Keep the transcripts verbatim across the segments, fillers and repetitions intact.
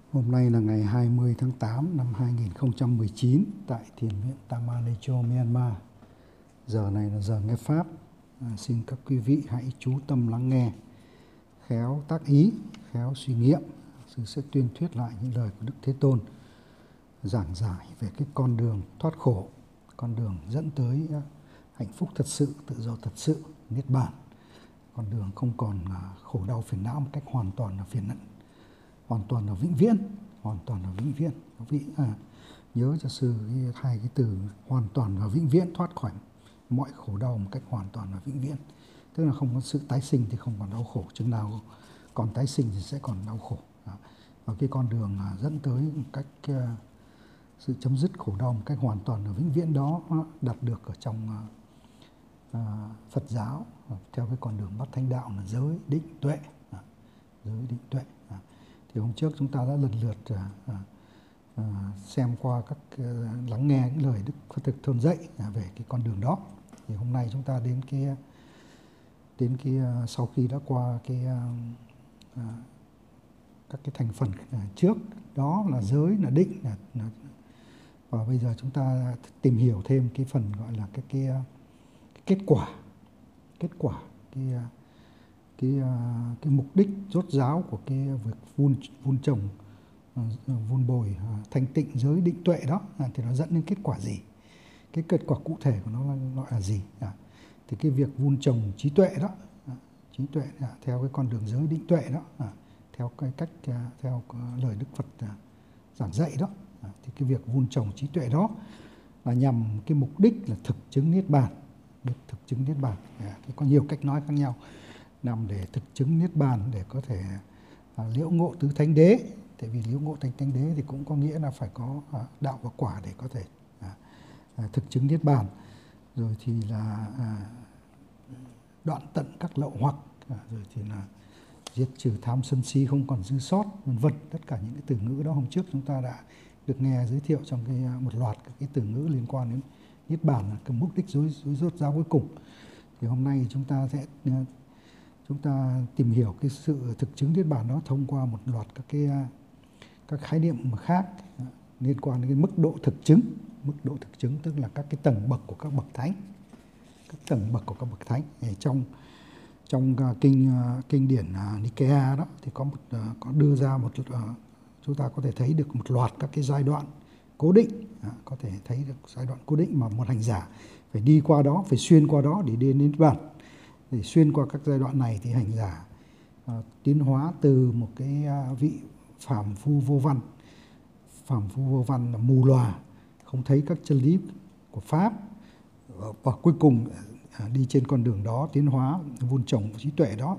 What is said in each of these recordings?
Hôm nay là ngày hai mươi tháng tám năm hai nghìn không trăm mười chín tại Thiền viện Tamalecho, Myanmar. Giờ này là giờ nghe Pháp. À, xin các quý vị hãy chú tâm lắng nghe, khéo tác ý, khéo suy nghiệm. Sư sẽ tuyên thuyết lại những lời của Đức Thế Tôn, giảng giải về cái con đường thoát khổ, con đường dẫn tới hạnh phúc thật sự, tự do thật sự, niết bàn. Con đường không còn khổ đau phiền não một cách hoàn toàn là phiền não, hoàn toàn là vĩnh viễn, hoàn toàn là vĩnh viễn. Quý vị à, nhớ cho sư cái, hai cái từ hoàn toàn và vĩnh viễn, thoát khỏi mọi khổ đau một cách hoàn toàn và vĩnh viễn. Tức là không có sự tái sinh thì không còn đau khổ, chừng nào còn tái sinh thì sẽ còn đau khổ. Và cái con đường dẫn tới một cách uh, sự chấm dứt khổ đau một cách hoàn toàn và vĩnh viễn đó đạt được ở trong uh, Phật giáo theo cái con đường bát thánh đạo là giới định tuệ. Uh, giới định tuệ. Uh, thì hôm trước chúng ta đã lần lượt uh, uh, xem qua các uh, lắng nghe những lời Đức Phật Thế Tôn dạy uh, về cái con đường đó. Thì hôm nay chúng ta đến cái đến cái uh, sau khi đã qua cái uh, uh, các cái thành phần trước đó là giới, là định, là, là và bây giờ chúng ta tìm hiểu thêm cái phần gọi là cái cái, cái kết quả kết quả cái cái cái mục đích rốt ráo của cái việc vun vun trồng, vun bồi thanh tịnh giới định tuệ đó thì nó dẫn đến kết quả gì, cái kết quả cụ thể của nó là gọi là gì. Thì cái việc vun trồng trí tuệ đó, trí tuệ theo cái con đường giới định tuệ đó, theo cái cách theo lời Đức Phật giảng dạy đó, thì cái việc vun trồng trí tuệ đó là nhằm cái mục đích là thực chứng niết bàn. Thực chứng niết bàn thì có nhiều cách nói khác nhau, nằm để thực chứng niết bàn để có thể à, liễu ngộ tứ thánh đế. Tại vì liễu ngộ tứ thánh đế thì cũng có nghĩa là phải có à, đạo và quả để có thể à, à, thực chứng niết bàn. Rồi thì là à, đoạn tận các lậu hoặc, à, rồi thì là diệt trừ tham sân si không còn dư sót, vân vân. Tất cả những cái từ ngữ đó hôm trước chúng ta đã được nghe giới thiệu trong cái một loạt các cái từ ngữ liên quan đến niết bàn, là cái mục đích rối rối rốt ráo cuối cùng. Thì hôm nay chúng ta sẽ chúng ta tìm hiểu cái sự thực chứng niết bàn đó thông qua một loạt các cái các khái niệm khác liên quan đến cái mức độ thực chứng. Mức độ thực chứng tức là các cái tầng bậc của các bậc thánh, các tầng bậc của các bậc thánh. Trong trong kinh kinh điển Nikaya đó thì có một có đưa ra một chúng ta có thể thấy được một loạt các cái giai đoạn cố định, có thể thấy được giai đoạn cố định mà một hành giả phải đi qua đó, phải xuyên qua đó để đến niết bàn. Để xuyên qua các giai đoạn này thì hành giả uh, tiến hóa từ một cái uh, vị phàm phu vô văn. Phàm phu vô văn là mù lòa, không thấy các chân lý của Pháp, và cuối cùng uh, đi trên con đường đó tiến hóa, vun trồng trí tuệ đó,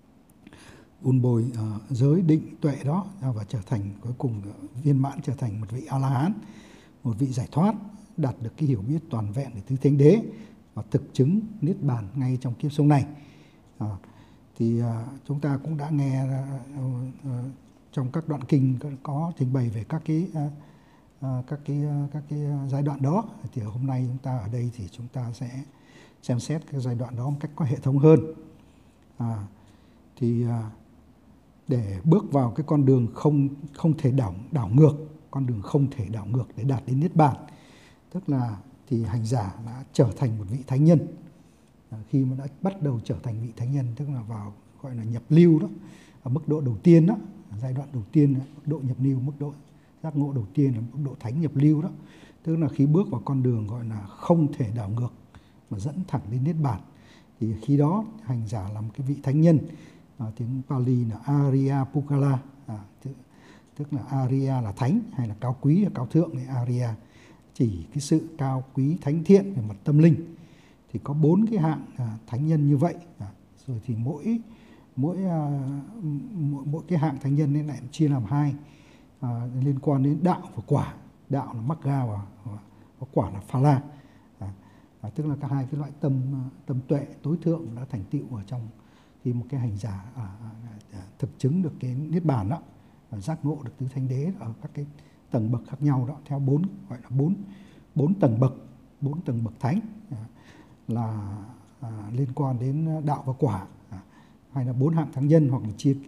vun bồi uh, giới định tuệ đó, và trở thành cuối cùng uh, viên mãn, trở thành một vị A-la-hán, một vị giải thoát, đạt được cái hiểu biết toàn vẹn về tứ thánh đế và thực chứng niết bàn ngay trong kiếp sống này. À, thì à, chúng ta cũng đã nghe à, à, trong các đoạn kinh có trình bày về các cái à, à, các cái các cái giai đoạn đó. Thì hôm nay chúng ta ở đây thì chúng ta sẽ xem xét các giai đoạn đó một cách có hệ thống hơn. À, thì à, để bước vào cái con đường không không thể đảo đảo ngược, con đường không thể đảo ngược để đạt đến niết bàn, tức là thì hành giả đã trở thành một vị thánh nhân. À, khi mà đã bắt đầu trở thành vị thánh nhân, tức là vào gọi là nhập lưu đó, ở mức độ đầu tiên đó, giai đoạn đầu tiên, mức độ nhập lưu, mức độ giác ngộ đầu tiên là mức độ thánh nhập lưu đó, tức là khi bước vào con đường gọi là không thể đảo ngược mà dẫn thẳng đến niết bàn, thì khi đó hành giả là một cái vị thánh nhân. À, tiếng Pali là Arya Pukala, à, tức, tức là Arya là thánh hay là cao quý, là cao thượng, thì Arya chỉ cái sự cao quý thánh thiện về mặt tâm linh. Thì có bốn cái hạng à, thánh nhân như vậy. À, rồi thì mỗi mỗi, à, mỗi mỗi cái hạng thánh nhân nên lại chia làm hai, à, liên quan đến đạo và quả. Đạo là Magga và, và, và quả là Phala. À, à, tức là cả hai cái loại tâm tâm tuệ tối thượng đã thành tựu ở trong khi một cái hành giả à, à, thực chứng được cái niết bàn đó, à, giác ngộ được tứ thánh đế ở các cái tầng bậc khác nhau đó, theo bốn gọi là bốn bốn tầng bậc, bốn tầng bậc thánh, à, là à, liên quan đến đạo và quả, à, hay là bốn hạng thánh nhân, hoặc là chia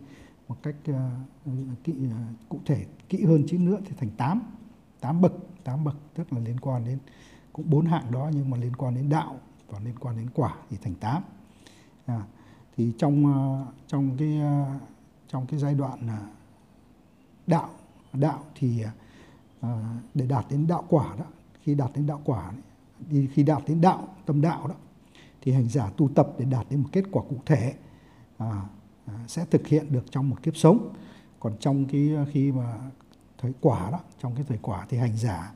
một cách uh, kỹ, uh, cụ thể kỹ hơn chút nữa thì thành tám tám bậc tám bậc tức là liên quan đến cũng bốn hạng đó, nhưng mà liên quan đến đạo và liên quan đến quả thì thành tám. À, thì trong uh, trong cái uh, trong cái giai đoạn uh, đạo đạo thì uh, để đạt đến đạo quả đó, khi đạt đến đạo quả đi khi đạt đến đạo tâm đạo đó thì hành giả tu tập để đạt đến một kết quả cụ thể à, à, sẽ thực hiện được trong một kiếp sống. Còn trong cái khi mà thời quả đó, trong cái thời quả thì hành giả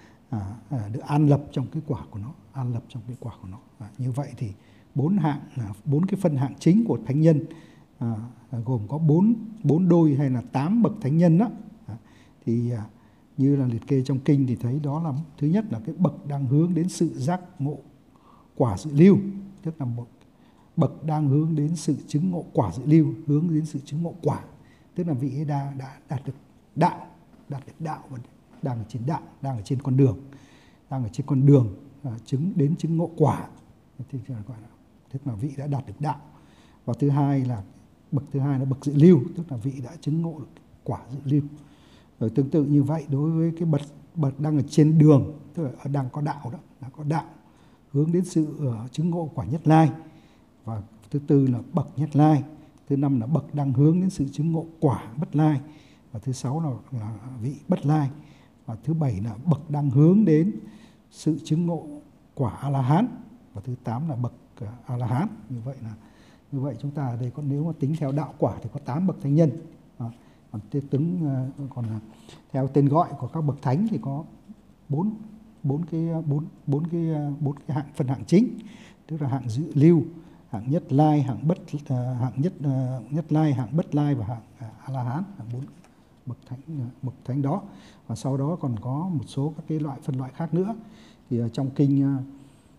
à, à, được an lập trong cái quả của nó, an lập trong cái quả của nó. À, như vậy thì bốn hạng, bốn cái phân hạng chính của thánh nhân à, gồm có bốn bốn đôi hay là tám bậc thánh nhân đó. À, thì à, như là liệt kê trong kinh thì thấy đó là thứ nhất là cái bậc đang hướng đến sự giác ngộ quả dự lưu, tức là một bậc đang hướng đến sự chứng ngộ quả dự lưu, hướng đến sự chứng ngộ quả, tức là vị ấy đã, đã đạt được đạo, đạt được đạo và đang ở trên đạo, đang ở trên con đường, đang ở trên con đường à, chứng đến chứng ngộ quả, thì gọi là, tức là vị đã đạt được đạo. Và thứ hai là bậc thứ hai là bậc dự lưu, tức là vị đã chứng ngộ được quả dự lưu. Rồi tương tự như vậy đối với cái bậc bậc đang ở trên đường, tức là đang có đạo đó, đang có đạo hướng đến sự uh, chứng ngộ quả nhất lai. Và thứ tư là bậc nhất lai, thứ năm là bậc đang hướng đến sự chứng ngộ quả bất lai, và thứ sáu là, là vị bất lai, và thứ bảy là bậc đang hướng đến sự chứng ngộ quả A La Hán, và thứ tám là bậc uh, A La Hán. Như vậy là như vậy chúng ta ở đây có, nếu mà tính theo đạo quả thì có tám bậc thánh nhân. À, còn tính uh, còn uh, theo tên gọi của các bậc thánh thì có bốn bốn cái bốn bốn cái bốn cái hạng phân hạng chính, tức là hạng dự lưu, hạng nhất lai, hạng bất uh, hạng nhất uh, nhất lai, hạng bất lai và hạng uh, A La Hán, hạng bốn bậc thánh uh, bậc thánh đó. Và sau đó còn có một số các cái loại phân loại khác nữa. Thì uh, trong kinh uh,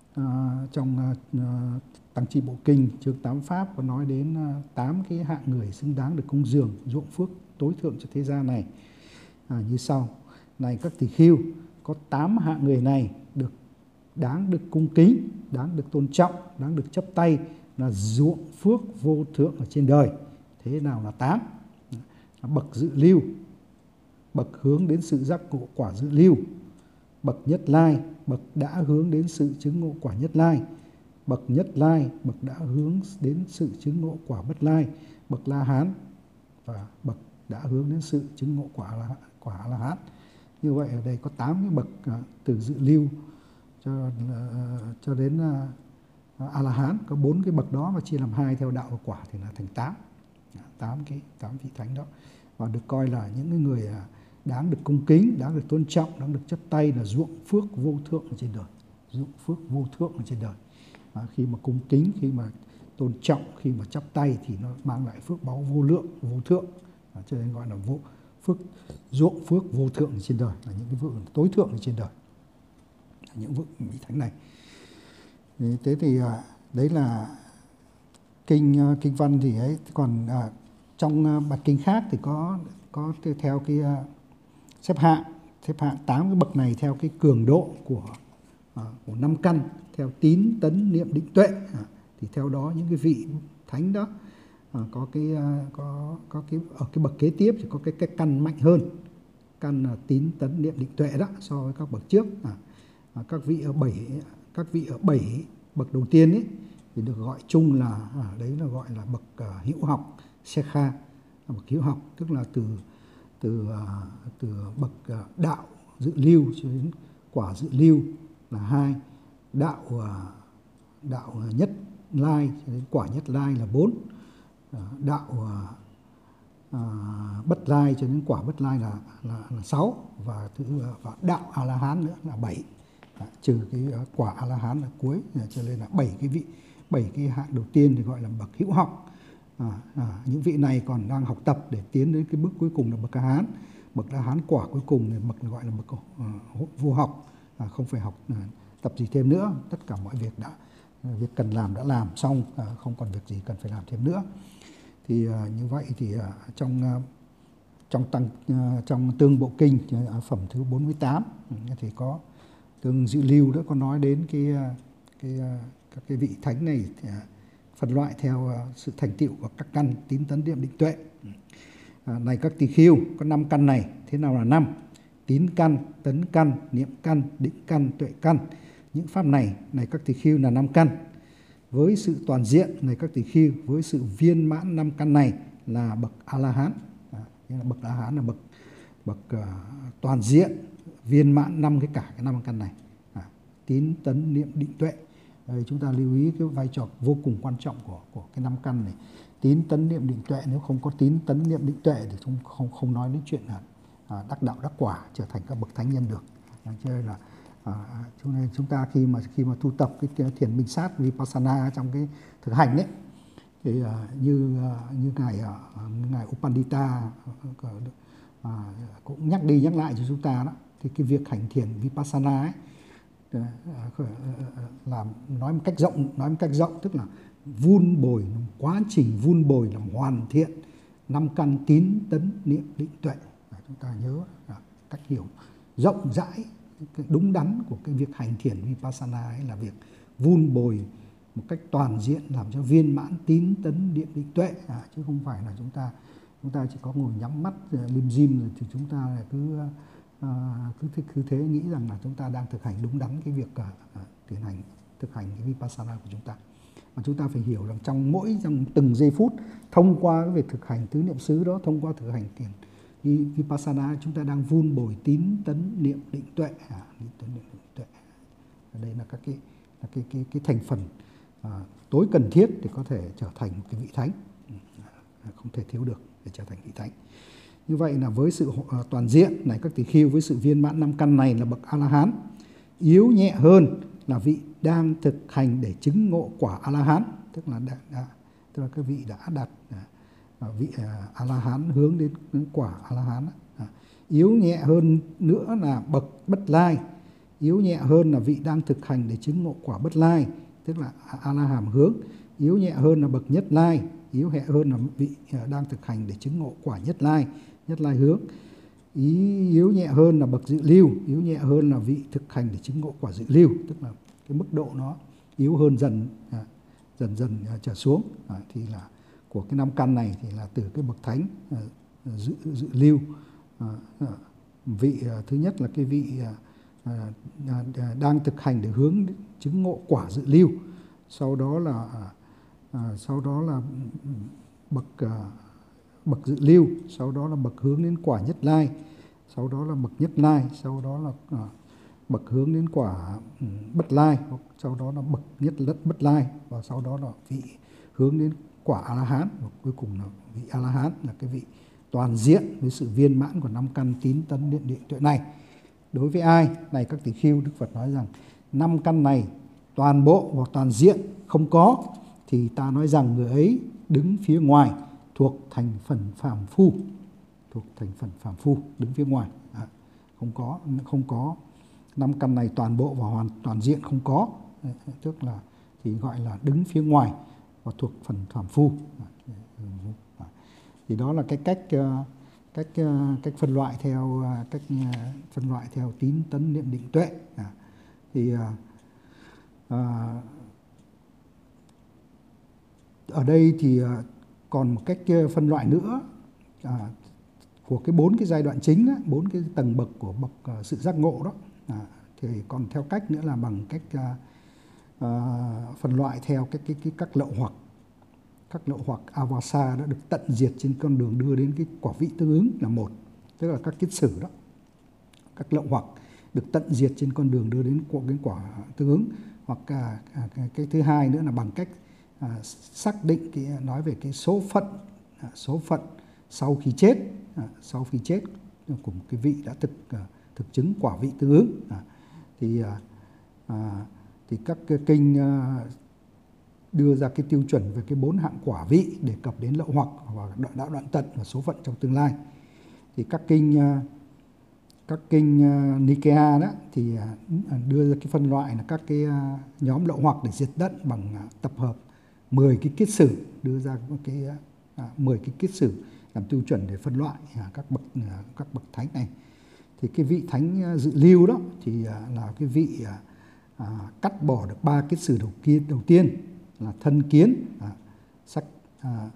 uh, trong uh, Tăng Chi Bộ Kinh chương tám pháp có nói đến tám uh, cái hạng người xứng đáng được cúng dường ruộng phước tối thượng cho thế gian này à, như sau. Này các tỳ khưu, có tám hạng người này được đáng được cung kính, đáng được tôn trọng, đáng được chấp tay là ruộng phước vô thượng ở trên đời. Thế nào là tám? Bậc dự lưu, bậc hướng đến sự giác ngộ quả dự lưu, bậc nhất lai, bậc đã hướng đến sự chứng ngộ quả nhất lai, bậc nhất lai, bậc đã hướng đến sự chứng ngộ quả bất lai, bậc La Hán và bậc đã hướng đến sự chứng ngộ quả là quả La Hán. Như vậy ở đây có tám cái bậc uh, từ dự lưu cho uh, cho đến uh, A La Hán, có bốn cái bậc đó mà chia làm hai theo đạo và quả thì là thành tám, tám cái tám vị thánh đó, và được coi là những người uh, đáng được cung kính, đáng được tôn trọng, đáng được chấp tay là ruộng phước vô thượng ở trên đời, ruộng phước vô thượng ở trên đời. À, khi mà cung kính, khi mà tôn trọng, khi mà chắp tay thì nó mang lại phước báu vô lượng, vô thượng, à, cho nên gọi là vô phước, ruộng phước vô thượng ở trên đời, là những cái vượng tối thượng ở trên đời, những vượng vị thánh này. Thế thì à, đấy là kinh kinh văn thì ấy. Còn à, trong bậc kinh khác thì có có theo cái à, xếp hạng xếp hạng tám cái bậc này theo cái cường độ của à, của năm căn, theo tín tấn niệm định tuệ. À, thì theo đó những cái vị thánh đó à, có cái à, có có cái ở cái bậc kế tiếp thì có cái cái căn mạnh hơn, căn là tín tấn niệm định tuệ đó so với các bậc trước. À, à, các vị ở bảy các vị ở bảy bậc đầu tiên ấy thì được gọi chung là à, đấy là gọi là bậc uh, hữu học Sekha, bậc hữu học, tức là từ từ uh, từ bậc uh, đạo dự lưu cho đến quả dự lưu là hai, đạo uh, đạo nhất lai cho đến quả nhất lai là bốn, uh, đạo uh, uh, bất lai cho đến quả bất lai là là, là sáu, và thứ uh, và đạo A La Hán nữa là bảy. À, trừ cái uh, quả A La Hán là cuối, cho nên là bảy cái vị, bảy cái hạng đầu tiên thì gọi là bậc hữu học. À, à, những vị này còn đang học tập để tiến đến cái bước cuối cùng là bậc A Hán. Bậc A Hán quả cuối cùng thì bậc gọi là bậc uh, vô học, à, không phải học uh, tập gì thêm nữa, tất cả mọi việc đã uh, việc cần làm đã làm xong, uh, không còn việc gì cần phải làm thêm nữa. Thì uh, như vậy thì uh, trong uh, trong tăng uh, trong tương bộ kinh uh, phẩm thứ bốn mươi tám uh, thì có tương dự lưu đó có nói đến cái cái các cái vị thánh này thì, phân loại theo à, sự thành tựu của các căn tín tấn niệm định tuệ. À, này các tỳ khưu, có năm căn này. Thế nào là năm? Tín căn, tấn căn, niệm căn, định căn, tuệ căn. Những pháp này, này các tỳ khưu, là năm căn. Với sự toàn diện, này các tỳ khưu, với sự viên mãn năm căn này là bậc A-la-hán. À, là bậc A-la-hán là bậc bậc uh, toàn diện, viên mãn năm cái cả cái năm căn này. À, tín tấn niệm định tuệ. Đây, chúng ta lưu ý cái vai trò vô cùng quan trọng của của cái năm căn này. Tín tấn niệm định tuệ, nếu không có tín tấn niệm định tuệ thì không không không nói đến chuyện là à, đắc đạo đắc quả, trở thành các bậc thánh nhân được. À, cho nên là à, cho nên chúng ta khi mà khi mà tu tập cái, cái thiền minh sát vipassana trong cái thực hành đấy, thì à, như à, như ngài à, ngài Upandita à, cũng nhắc đi nhắc lại cho chúng ta đó, thì cái việc hành thiền vipassana ấy, làm nói một cách rộng nói một cách rộng tức là vun bồi, quá trình vun bồi làm hoàn thiện năm căn tín tấn niệm định tuệ. Và chúng ta nhớ là cách hiểu rộng rãi đúng đắn của cái việc hành thiền vipassana ấy là việc vun bồi một cách toàn diện làm cho viên mãn tín tấn niệm định tuệ, à, chứ không phải là chúng ta chúng ta chỉ có ngồi nhắm mắt lim dim rồi thì chúng ta cứ À, cứ, cứ thế nghĩ rằng là chúng ta đang thực hành đúng đắn cái việc à, à, tiến hành thực hành cái vipassana của chúng ta. Mà chúng ta phải hiểu rằng trong mỗi trong từng giây phút, thông qua cái việc thực hành tứ niệm xứ đó, thông qua thực hành thiền vipassana, chúng ta đang vun bồi tín tấn niệm định tuệ. À, tấn niệm định tuệ. Đây là các cái là cái cái cái thành phần à, tối cần thiết để có thể trở thành một cái vị thánh, à, không thể thiếu được để trở thành vị thánh. Như vậy là với sự toàn diện này các tỳ khưu, với sự viên mãn năm căn này là bậc A-la-hán. Yếu nhẹ hơn là vị đang thực hành để chứng ngộ quả A-la-hán, tức là đã, đã, tức là các vị đã đạt à, vị à, A-la-hán hướng đến quả A-la-hán. À, yếu nhẹ hơn nữa là bậc bất lai. Yếu nhẹ hơn là vị đang thực hành để chứng ngộ quả bất lai, tức là A-la-hán hướng. Yếu nhẹ hơn là bậc nhất lai. Yếu nhẹ hơn là vị đang thực hành để chứng ngộ quả nhất lai, nhất lai hướng. Ý yếu nhẹ hơn là bậc dự lưu. Yếu nhẹ hơn là vị thực hành để chứng ngộ quả dự lưu, tức là cái mức độ nó yếu hơn dần à, dần dần à, trở xuống. À, thì là của cái năm căn này thì là từ cái bậc thánh à, dự, dự lưu. À, à, vị à, thứ nhất là cái vị à, à, đang thực hành để hướng đến chứng ngộ quả dự lưu. Sau đó là à, à, sau đó là bậc à, bậc dự lưu, sau đó là bậc hướng đến quả nhất lai, sau đó là bậc nhất lai, sau đó là uh, bậc hướng đến quả um, bất lai, sau đó là bậc nhất lất bất lai, và sau đó là vị hướng đến quả A-la-hán, và cuối cùng là vị A-la-hán, là cái vị toàn diện với sự viên mãn của năm căn tín tấn niệm định tuệ này. Đối với ai này các tỳ khưu, Đức Phật nói rằng năm căn này toàn bộ và toàn diện không có thì ta nói rằng người ấy đứng phía ngoài, thuộc thành phần phàm phu, thuộc thành phần phàm phu, đứng phía ngoài. À, không có không có năm căn này toàn bộ và hoàn toàn diện không có, tức là thì gọi là đứng phía ngoài và thuộc phần phàm phu. À, thì đó là cái cách cách cách phân loại theo cách phân loại theo tín tấn niệm định tuệ. À, thì à, ở đây thì còn một cách phân loại nữa à, của cái bốn cái giai đoạn chính, bốn cái tầng bậc của bậc uh, sự giác ngộ đó, à, thì còn theo cách nữa là bằng cách uh, uh, phân loại theo cái, cái, cái các lậu hoặc. Các lậu hoặc avasa đã được tận diệt trên con đường đưa đến cái quả vị tương ứng là một, tức là các kiết sử đó. Các lậu hoặc được tận diệt trên con đường đưa đến cái quả tương ứng, hoặc uh, cái, cái thứ hai nữa là bằng cách À, xác định cái nói về cái số phận à, số phận sau khi chết à, sau khi chết của một cái vị đã thực à, thực chứng quả vị tương ứng. À, thì à, à, thì các cái kinh à, đưa ra cái tiêu chuẩn về cái bốn hạng quả vị, đề cập đến lậu hoặc và đạo đoạn tận và số phận trong tương lai. Thì các kinh à, các kinh uh, Nikea đó thì uh, đưa ra cái phân loại là các cái uh, nhóm lậu hoặc để diệt tận bằng uh, tập hợp mười cái kiết sử, đưa ra cái à, mười cái kiết sử làm tiêu chuẩn để phân loại à, các bậc à, các bậc thánh này. Thì cái vị thánh à, dự lưu đó thì à, là cái vị à, à, cắt bỏ được ba kiết sử đầu tiên đầu tiên là thân kiến, à, sắc, à,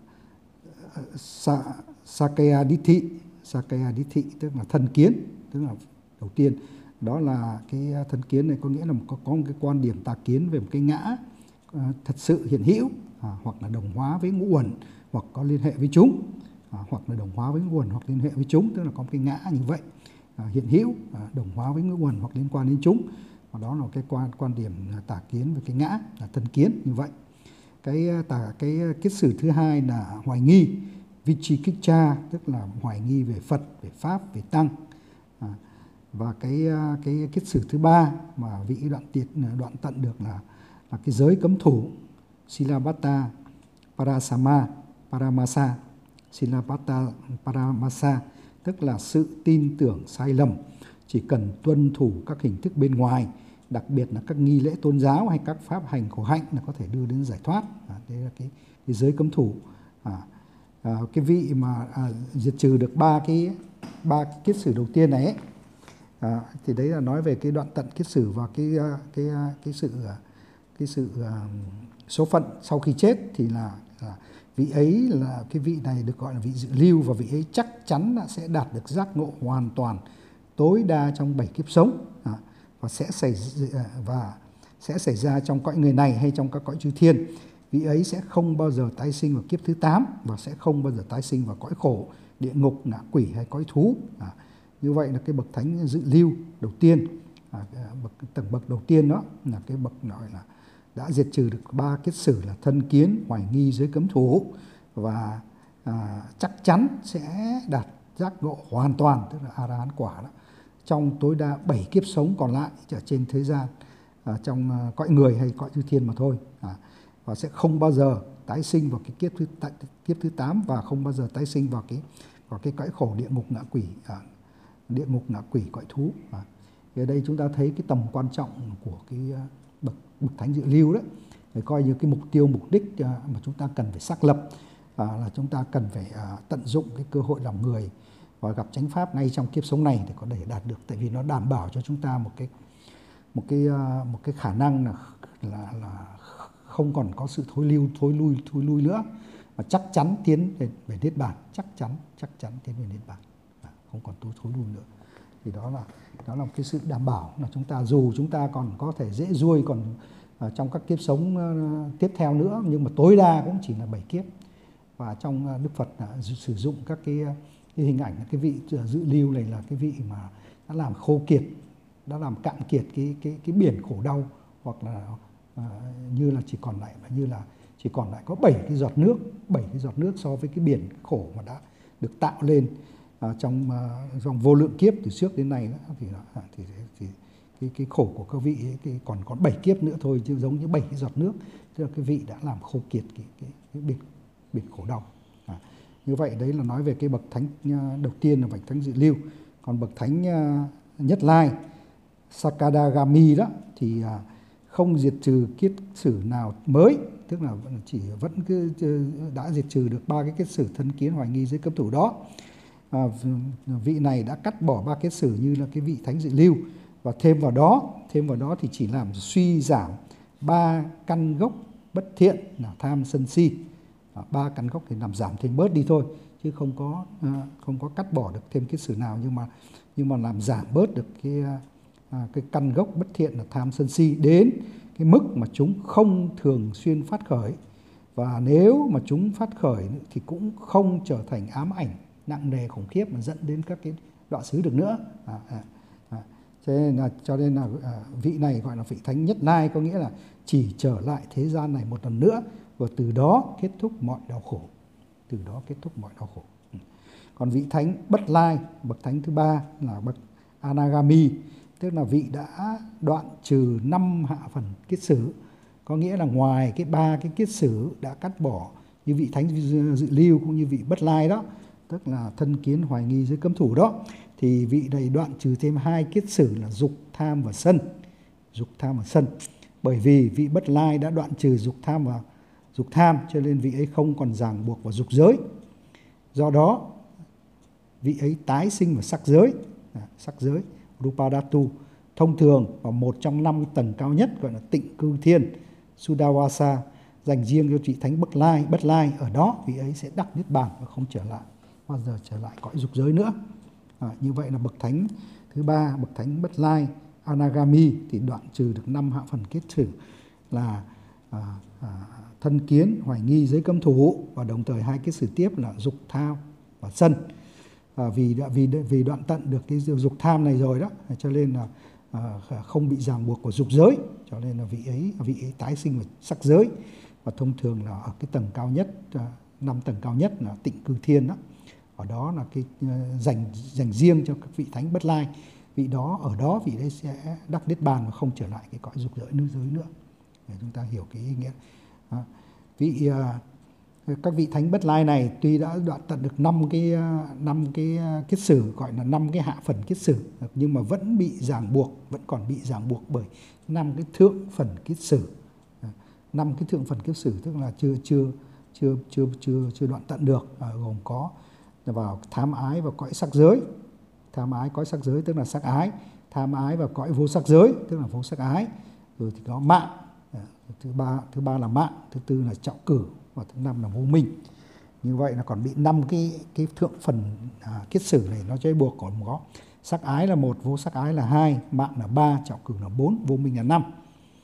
sa, Sakaya Ditti, Sakaya Ditti tức là thân kiến, tức là đầu tiên đó là cái thân kiến này có nghĩa là có, có một cái quan điểm tà kiến về một cái ngã à, thật sự hiện hữu, à, hoặc là đồng hóa với ngũ uẩn, hoặc có liên hệ với chúng, à, hoặc là đồng hóa với ngũ uẩn hoặc liên hệ với chúng, tức là có một cái ngã như vậy, à, hiện hữu, à, đồng hóa với ngũ uẩn hoặc liên quan đến chúng, và đó là cái quan quan điểm tà kiến về cái ngã là thân kiến như vậy. Cái tà cái kiết sử thứ hai là hoài nghi, Vichikicha, tức là hoài nghi về Phật, về Pháp, về Tăng. À, và cái cái kiết sử thứ ba mà vị đoạn tiệt đoạn tận được là là cái giới cấm thủ, Silabbata Parasama Paramasa, Silabbata Paramasa, tức là sự tin tưởng sai lầm, chỉ cần tuân thủ các hình thức bên ngoài, đặc biệt là các nghi lễ tôn giáo hay các pháp hành khổ hạnh là có thể đưa đến giải thoát. À, đây là cái, cái giới cấm thủ. À, à, cái vị mà à, diệt trừ được ba cái ba kiết sử đầu tiên này ấy, à, thì đấy là nói về cái đoạn tận kiết sử và cái cái cái, cái sự cái sự uh, số phận sau khi chết thì là, là vị ấy là cái vị này được gọi là vị dự lưu, và vị ấy chắc chắn là sẽ đạt được giác ngộ hoàn toàn tối đa trong bảy kiếp sống, à, và sẽ xảy và sẽ xảy ra trong cõi người này hay trong các cõi chư thiên. Vị ấy sẽ không bao giờ tái sinh vào kiếp thứ tám và sẽ không bao giờ tái sinh vào cõi khổ, địa ngục, ngạ quỷ hay cõi thú. À, như vậy là cái bậc thánh dự lưu đầu tiên, à, bậc tầng bậc đầu tiên đó là cái bậc gọi là đã diệt trừ được ba kiết sử là thân kiến, hoài nghi, giới cấm thủ, và à, chắc chắn sẽ đạt giác ngộ hoàn toàn, tức là A La Hán quả đó, trong tối đa bảy kiếp sống còn lại ở trên thế gian, à, trong à, cõi người hay cõi chư thiên mà thôi, à, và sẽ không bao giờ tái sinh vào cái kiếp thứ kiếp thứ tám và không bao giờ tái sinh vào cái vào cái cõi khổ địa ngục ngạ quỷ, à, địa ngục ngạ quỷ cõi thú. À, ở đây chúng ta thấy cái tầm quan trọng của cái bậc bậc thánh dự lưu đấy, để coi như cái mục tiêu mục đích mà chúng ta cần phải xác lập, à, là chúng ta cần phải à, tận dụng cái cơ hội làm người và gặp chánh pháp ngay trong kiếp sống này để có thể đạt được, tại vì nó đảm bảo cho chúng ta một cái một cái một cái khả năng là là, là không còn có sự thối lưu thối lui thối lui nữa, và chắc chắn tiến về, về niết bàn, chắc chắn chắc chắn tiến về niết bàn, à, không còn tu thối lui nữa. Thì đó là đó là một cái sự đảm bảo là chúng ta dù chúng ta còn có thể dễ ruôi còn uh, trong các kiếp sống uh, tiếp theo nữa, nhưng mà tối đa cũng chỉ là bảy kiếp. Và trong uh, Đức Phật uh, sử dụng các cái, uh, cái hình ảnh cái vị uh, dự lưu này là cái vị mà đã làm khô kiệt, đã làm cạn kiệt cái cái cái biển khổ đau, hoặc là uh, như là chỉ còn lại như là chỉ còn lại có bảy cái giọt nước, bảy cái giọt nước so với cái biển khổ mà đã được tạo lên À, trong uh, trong vô lượng kiếp từ trước đến nay đó, thì, à, thì, thì cái cái khổ của các vị ấy, cái còn còn bảy kiếp nữa thôi, chứ giống như bảy cái giọt nước, tức là cái vị đã làm khô kiệt cái cái, cái biển biển khổ đau. À, như vậy đấy là nói về cái bậc thánh uh, đầu tiên là bậc thánh dự lưu. Còn bậc thánh uh, nhất lai Sakadagami đó thì uh, không diệt trừ kiết sử nào mới, tức là chỉ vẫn cứ đã diệt trừ được ba cái kiết sử thân kiến, hoài nghi, giới cấm thủ đó. À, vị này đã cắt bỏ ba kiết sử như là cái vị thánh dự lưu, và thêm vào đó thêm vào đó thì chỉ làm suy giảm ba căn gốc bất thiện là tham sân si. À, ba căn gốc thì làm giảm thêm bớt đi thôi, chứ không có à, không có cắt bỏ được thêm kiết sử nào, nhưng mà nhưng mà làm giảm bớt được cái à, cái căn gốc bất thiện là tham sân si đến cái mức mà chúng không thường xuyên phát khởi, và nếu mà chúng phát khởi thì cũng không trở thành ám ảnh nặng nề khủng khiếp mà dẫn đến các cái đọa xứ được nữa. À, à, à. Cho nên là, cho nên là à, vị này gọi là vị thánh nhất lai, có nghĩa là chỉ trở lại thế gian này một lần nữa và từ đó kết thúc mọi đau khổ, từ đó kết thúc mọi đau khổ. Ừ. Còn vị thánh bất lai, bậc thánh thứ ba là bậc Anagami, tức là vị đã đoạn trừ năm hạ phần kiết sử, có nghĩa là ngoài cái ba cái kiết sử đã cắt bỏ như vị thánh dự lưu cũng như vị bất lai đó, tức là thân kiến, hoài nghi, giới cấm thủ đó, thì vị này đoạn trừ thêm hai kiết sử là dục tham và sân, dục tham và sân. Bởi vì vị bất lai đã đoạn trừ dục tham và dục tham, cho nên vị ấy không còn ràng buộc vào dục giới. Do đó vị ấy tái sinh vào sắc giới, à, sắc giới Rupadatu, thông thường vào một trong năm tầng cao nhất gọi là tịnh cư thiên Sudawasa, dành riêng cho vị thánh Bất Lai, Bất Lai, ở đó vị ấy sẽ đắc niết bàn và không trở lại bao giờ trở lại cõi dục giới nữa. À, như vậy là bậc thánh thứ ba, bậc thánh Bất Lai Anagami thì đoạn trừ được năm hạ phần kiết sử là à, à, thân kiến, hoài nghi, giới cấm thủ, và đồng thời hai kiết sử tiếp là dục tham và sân. À, vì vì vì đoạn tận được cái dục tham này rồi đó, cho nên là à, không bị ràng buộc của dục giới, cho nên là vị ấy vị ấy tái sinh vào sắc giới, và thông thường là ở cái tầng cao nhất, năm tầng cao nhất là Tịnh Cư Thiên đó, ở đó là cái dành dành riêng cho các vị thánh Bất Lai. Vị đó ở đó vị ấy sẽ đắc niết bàn và không trở lại cái cõi dục giới nữ giới nữa, để chúng ta hiểu cái ý nghĩa. À, vị à, các vị thánh Bất Lai này tuy đã đoạn tận được năm cái năm cái kiết sử, gọi là năm cái hạ phần kiết sử, nhưng mà vẫn bị ràng buộc, vẫn còn bị ràng buộc bởi năm cái thượng phần kiết sử. Năm cái thượng phần kiết sử tức là chưa chưa chưa chưa chưa chưa đoạn tận được, à, gồm có vào tham ái và cõi sắc giới, tham ái cõi sắc giới tức là sắc ái, tham ái và cõi vô sắc giới tức là vô sắc ái, rồi thì có mạng, thứ ba thứ ba là mạng, thứ tư là trọng cử, và thứ năm là vô minh. Như vậy là còn bị năm cái cái thượng phần à, kiết sử này nó trói buộc, còn có sắc ái là một, vô sắc ái là hai, mạng là ba, trọng cử là bốn, vô minh là năm.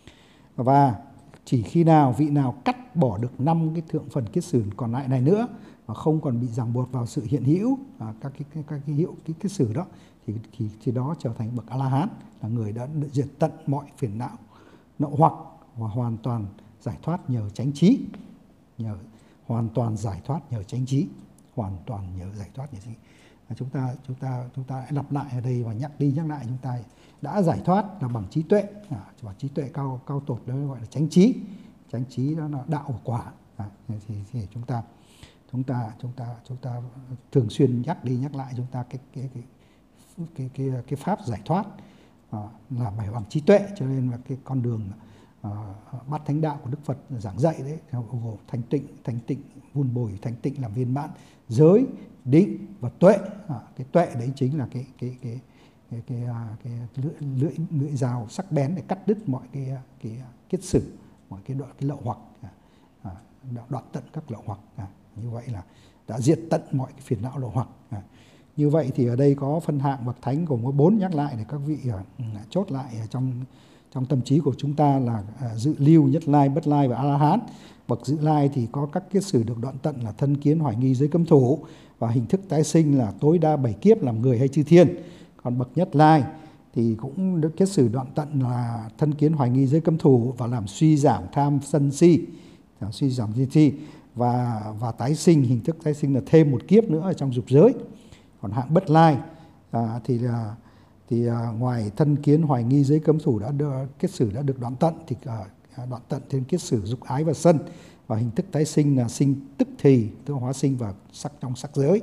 Và chỉ khi nào vị nào cắt bỏ được năm cái thượng phần kiết sử còn lại này nữa và không còn bị ràng buộc vào sự hiện hữu à, các cái các cái hiệu cái kiết sử đó, thì thì thì đó trở thành bậc A La Hán, là người đã diệt tận mọi phiền não nậu hoặc và hoàn toàn giải thoát nhờ chánh trí, nhờ hoàn toàn giải thoát nhờ chánh trí, hoàn toàn nhờ giải thoát nhờ chánh trí. À, chúng ta chúng ta chúng ta lặp lại ở đây và nhắc đi nhắc lại, chúng ta đã giải thoát là bằng trí tuệ, à, và trí tuệ cao cao tột đó gọi là chánh trí, chánh trí đó là đạo và quả. À, thì, thì chúng ta chúng ta chúng ta chúng ta thường xuyên nhắc đi nhắc lại chúng ta cái cái cái cái cái, cái pháp giải thoát à, là phải bằng trí tuệ, cho nên là cái con đường à, bát thánh đạo của Đức Phật giảng dạy đấy gồm thanh tịnh, thanh tịnh vun bồi, thanh tịnh làm viên mãn, giới, định và tuệ. À, cái tuệ đấy chính là cái cái cái cái cái, cái, cái lưỡi, lưỡi lưỡi dao sắc bén để cắt đứt mọi cái cái kiết sử, mọi cái đoạn cái lậu hoặc, à, đoạn tận các lậu hoặc. À, như vậy là đã diệt tận mọi cái phiền não lậu hoặc. À, như vậy thì ở đây có phân hạng bậc thánh gồm có bốn, nhắc lại để các vị uh, chốt lại trong trong tâm trí của chúng ta là uh, dự lưu, nhất lai, bất lai và A La Hán. Bậc dự lai thì có các kiết sử được đoạn tận là thân kiến, hoài nghi, giới cấm thủ, và hình thức tái sinh là tối đa bảy kiếp làm người hay chư thiên. Còn bậc nhất lai thì cũng được kiết sử đoạn tận là thân kiến, hoài nghi, giới cấm thủ và làm suy giảm tham sân si, làm suy giảm si si và và tái sinh, hình thức tái sinh là thêm một kiếp nữa ở trong dục giới. Còn hạng bất lai à, thì là thì à, ngoài thân kiến, hoài nghi, giới cấm thủ đã được, kiết sử đã được đoạn tận, thì à, đoạn tận thêm kiết sử dục ái và sân, và hình thức tái sinh là sinh tức thì, tức hóa sinh vào sắc trong sắc giới.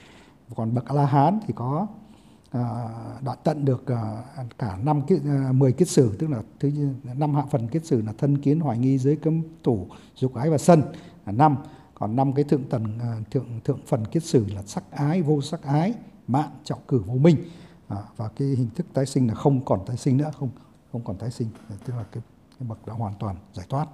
Còn bậc A La Hán thì có à, đoạn tận được à, cả năm à, mười kiết sử, tức là thứ năm hạ phần kiết sử là thân kiến, hoài nghi, giới cấm thủ, dục ái và sân là năm. Còn năm cái thượng tầng thượng thượng phần kiết sử là sắc ái, vô sắc ái, mạng, trọng cử, vô minh. À, và cái hình thức tái sinh là không còn tái sinh nữa, không không còn tái sinh, tức là cái, cái bậc đã hoàn toàn giải thoát.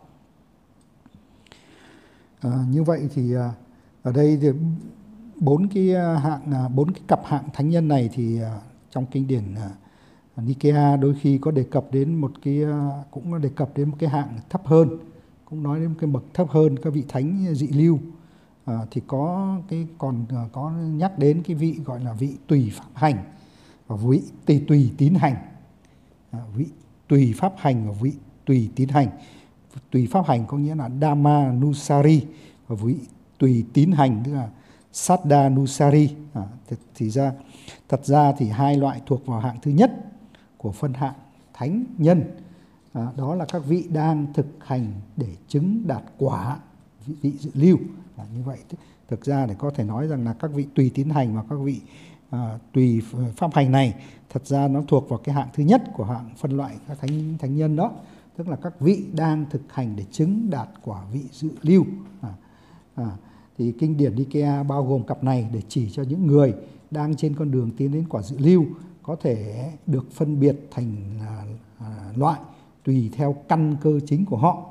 À, như vậy thì à, ở đây thì bốn cái hạng bốn cái cặp hạng thánh nhân này thì à, trong kinh điển à, Nikea đôi khi có đề cập đến một cái à, cũng đề cập đến một cái hạng thấp hơn, cũng nói đến một cái bậc thấp hơn các vị thánh dị lưu. À, thì có cái còn có nhắc đến cái vị gọi là vị tùy pháp hành và vị tùy tùy tín hành. À, vị tùy pháp hành và vị tùy tín hành. Tùy pháp hành có nghĩa là Dhamma Nusari, và vị tùy tín hành tức là Saddha Nusari. À, thì, thì ra thật ra thì hai loại thuộc vào hạng thứ nhất của phân hạng thánh nhân. À, đó là các vị đang thực hành để chứng đạt quả, vị, vị dự lưu. À, như vậy thực ra để có thể nói rằng là các vị tùy tín hành và các vị à, tùy pháp hành này thật ra nó thuộc vào cái hạng thứ nhất của hạng phân loại các thánh thánh nhân đó, tức là các vị đang thực hành để chứng đạt quả vị dự lưu. À, à, thì kinh điển Nikea bao gồm cặp này để chỉ cho những người đang trên con đường tiến đến quả dự lưu có thể được phân biệt thành à, à, loại tùy theo căn cơ chính của họ.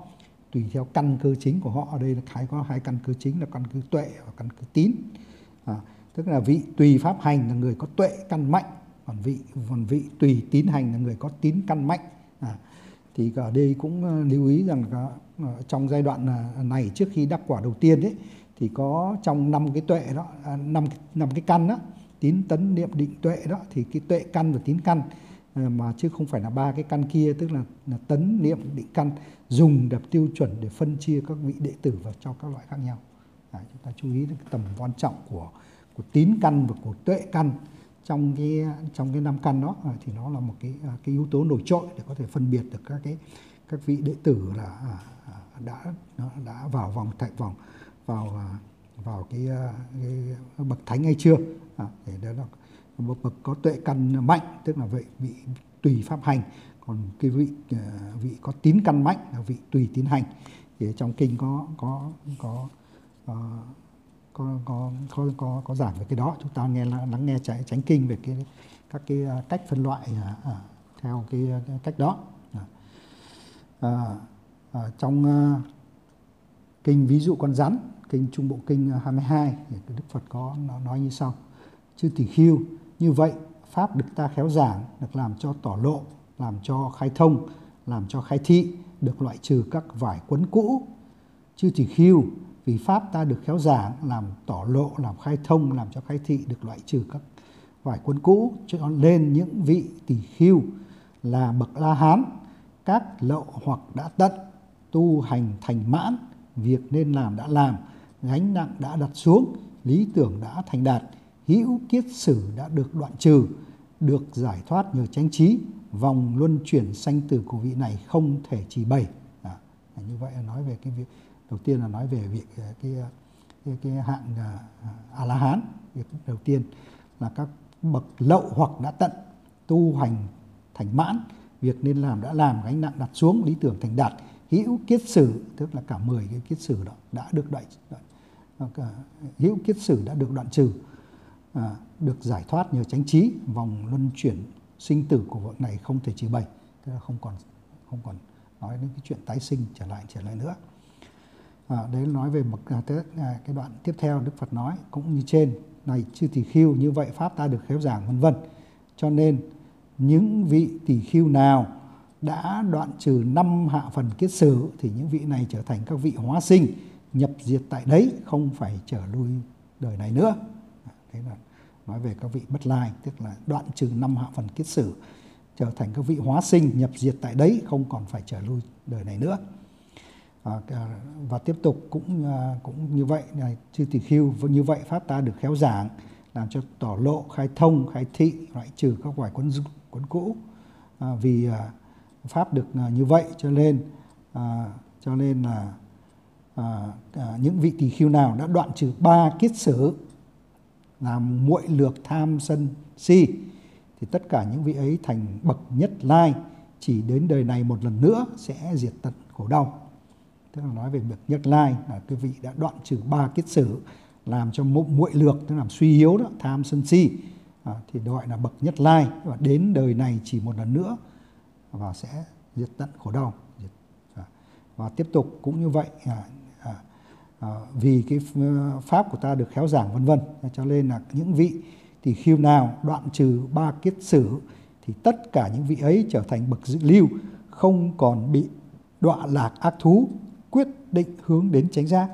tùy theo căn cơ chính của họ. Ở đây là hai có hai căn cơ chính là căn cơ tuệ và căn cơ tín. À, tức là vị tùy pháp hành là người có tuệ căn mạnh, còn vị còn vị tùy tín hành là người có tín căn mạnh. À, thì ở đây cũng lưu ý rằng là trong giai đoạn này trước khi đắc quả đầu tiên ấy, thì có trong năm cái tuệ đó, năm năm cái căn đó, tín tấn niệm định tuệ đó, thì cái tuệ căn và tín căn mà chứ không phải là ba cái căn kia, tức là, là tấn niệm định căn dùng đập tiêu chuẩn để phân chia các vị đệ tử vào cho các loại khác nhau. À, chúng ta chú ý đến cái tầm quan trọng của của tín căn và của tuệ căn trong cái trong cái năm căn đó, à, thì nó là một cái cái yếu tố nổi trội để có thể phân biệt được các cái các vị đệ tử là à, đã đã vào vòng thạch vòng vào vào cái, cái bậc thánh hay chưa. À, để đó là một bậc có tuệ căn mạnh, tức là vị vị tùy pháp hành, còn cái vị vị có tín căn mạnh là vị tùy tín hành. Thì trong kinh có có có uh, có có có có có giảng về cái đó, chúng ta nghe lắng nghe chánh, chánh kinh về cái các cái cách phân loại uh, uh, theo cái, cái cách đó. Uh, uh, trong uh, kinh ví dụ con rắn, kinh Trung Bộ Kinh hai mươi hai, thì Đức Phật có nói như sau: chư Tỳ Khưu, như vậy pháp được ta khéo giảng, được làm cho tỏ lộ, làm cho khai thông, làm cho khai thị, được loại trừ các vải quấn cũ. Chư Tỳ Khưu, vì pháp ta được khéo giảng, làm tỏ lộ, làm khai thông, làm cho khai thị, được loại trừ các vải quấn cũ, cho nên những vị Tỳ Khưu là bậc La Hán, các lậu hoặc đã tận, tu hành thành mãn, việc nên làm đã làm, gánh nặng đã đặt xuống, lý tưởng đã thành đạt, hữu kiết sử đã được đoạn trừ, được giải thoát nhờ chánh trí, vòng luân chuyển sanh tử của vị này không thể chỉ bày. À, như vậy là nói về cái việc đầu tiên là nói về việc cái cái, cái hạng A La Hán. Việc đầu tiên là các bậc lậu hoặc đã tận, tu hành thành mãn, việc nên làm đã làm, gánh nặng đặt xuống, lý tưởng thành đạt, hữu kiết sử, tức là cả mười cái kiết sử đó đã được đoạn, đoạn hữu kiết sử đã được đoạn trừ, à, được giải thoát nhờ chánh trí, vòng luân chuyển sinh tử của vật này không thể trừ bày, tức là không còn không còn nói đến cái chuyện tái sinh trở lại trở lại nữa. À, đấy nói về một à, cái đoạn tiếp theo Đức Phật nói cũng như trên: này chư Tỳ Khưu, như vậy pháp ta được khéo giảng, vân vân. Cho nên những vị Tỳ Khưu nào đã đoạn trừ năm hạ phần kiết sử thì những vị này trở thành các vị hóa sinh, nhập diệt tại đấy, không phải trở lui đời này nữa. Đấy là nói về các vị bất lai, tức là đoạn trừ năm hạ phần kiết sử, trở thành các vị hóa sinh, nhập diệt tại đấy, không còn phải trở lui đời này nữa. À, và tiếp tục cũng cũng như vậy, này chư Tỳ Khưu, như vậy pháp ta được khéo giảng, làm cho tỏ lộ, khai thông, khai thị, loại trừ các vải quấn quấn cũ. À, vì à, pháp được à, như vậy cho nên à, cho nên là à, à, những vị Tỳ Khưu nào đã đoạn trừ ba kiết sử làm muội lược tham sân si thì tất cả những vị ấy thành bậc nhất lai, chỉ đến đời này một lần nữa sẽ diệt tận khổ đau. Tức là nói về bậc nhất lai là cái vị đã đoạn trừ ba kiết sử làm cho muội lược, tức là làm suy yếu đó, tham sân si, à, thì gọi là bậc nhất lai, và đến đời này chỉ một lần nữa và sẽ diệt tận khổ đau. À, và tiếp tục cũng như vậy, à, à, à, vì cái pháp của ta được khéo giảng, vân vân, cho nên là những vị Tỳ Khưu nào đoạn trừ ba kiết sử thì tất cả những vị ấy trở thành bậc dự lưu, không còn bị đọa lạc ác thú, quyết định hướng đến chánh giác.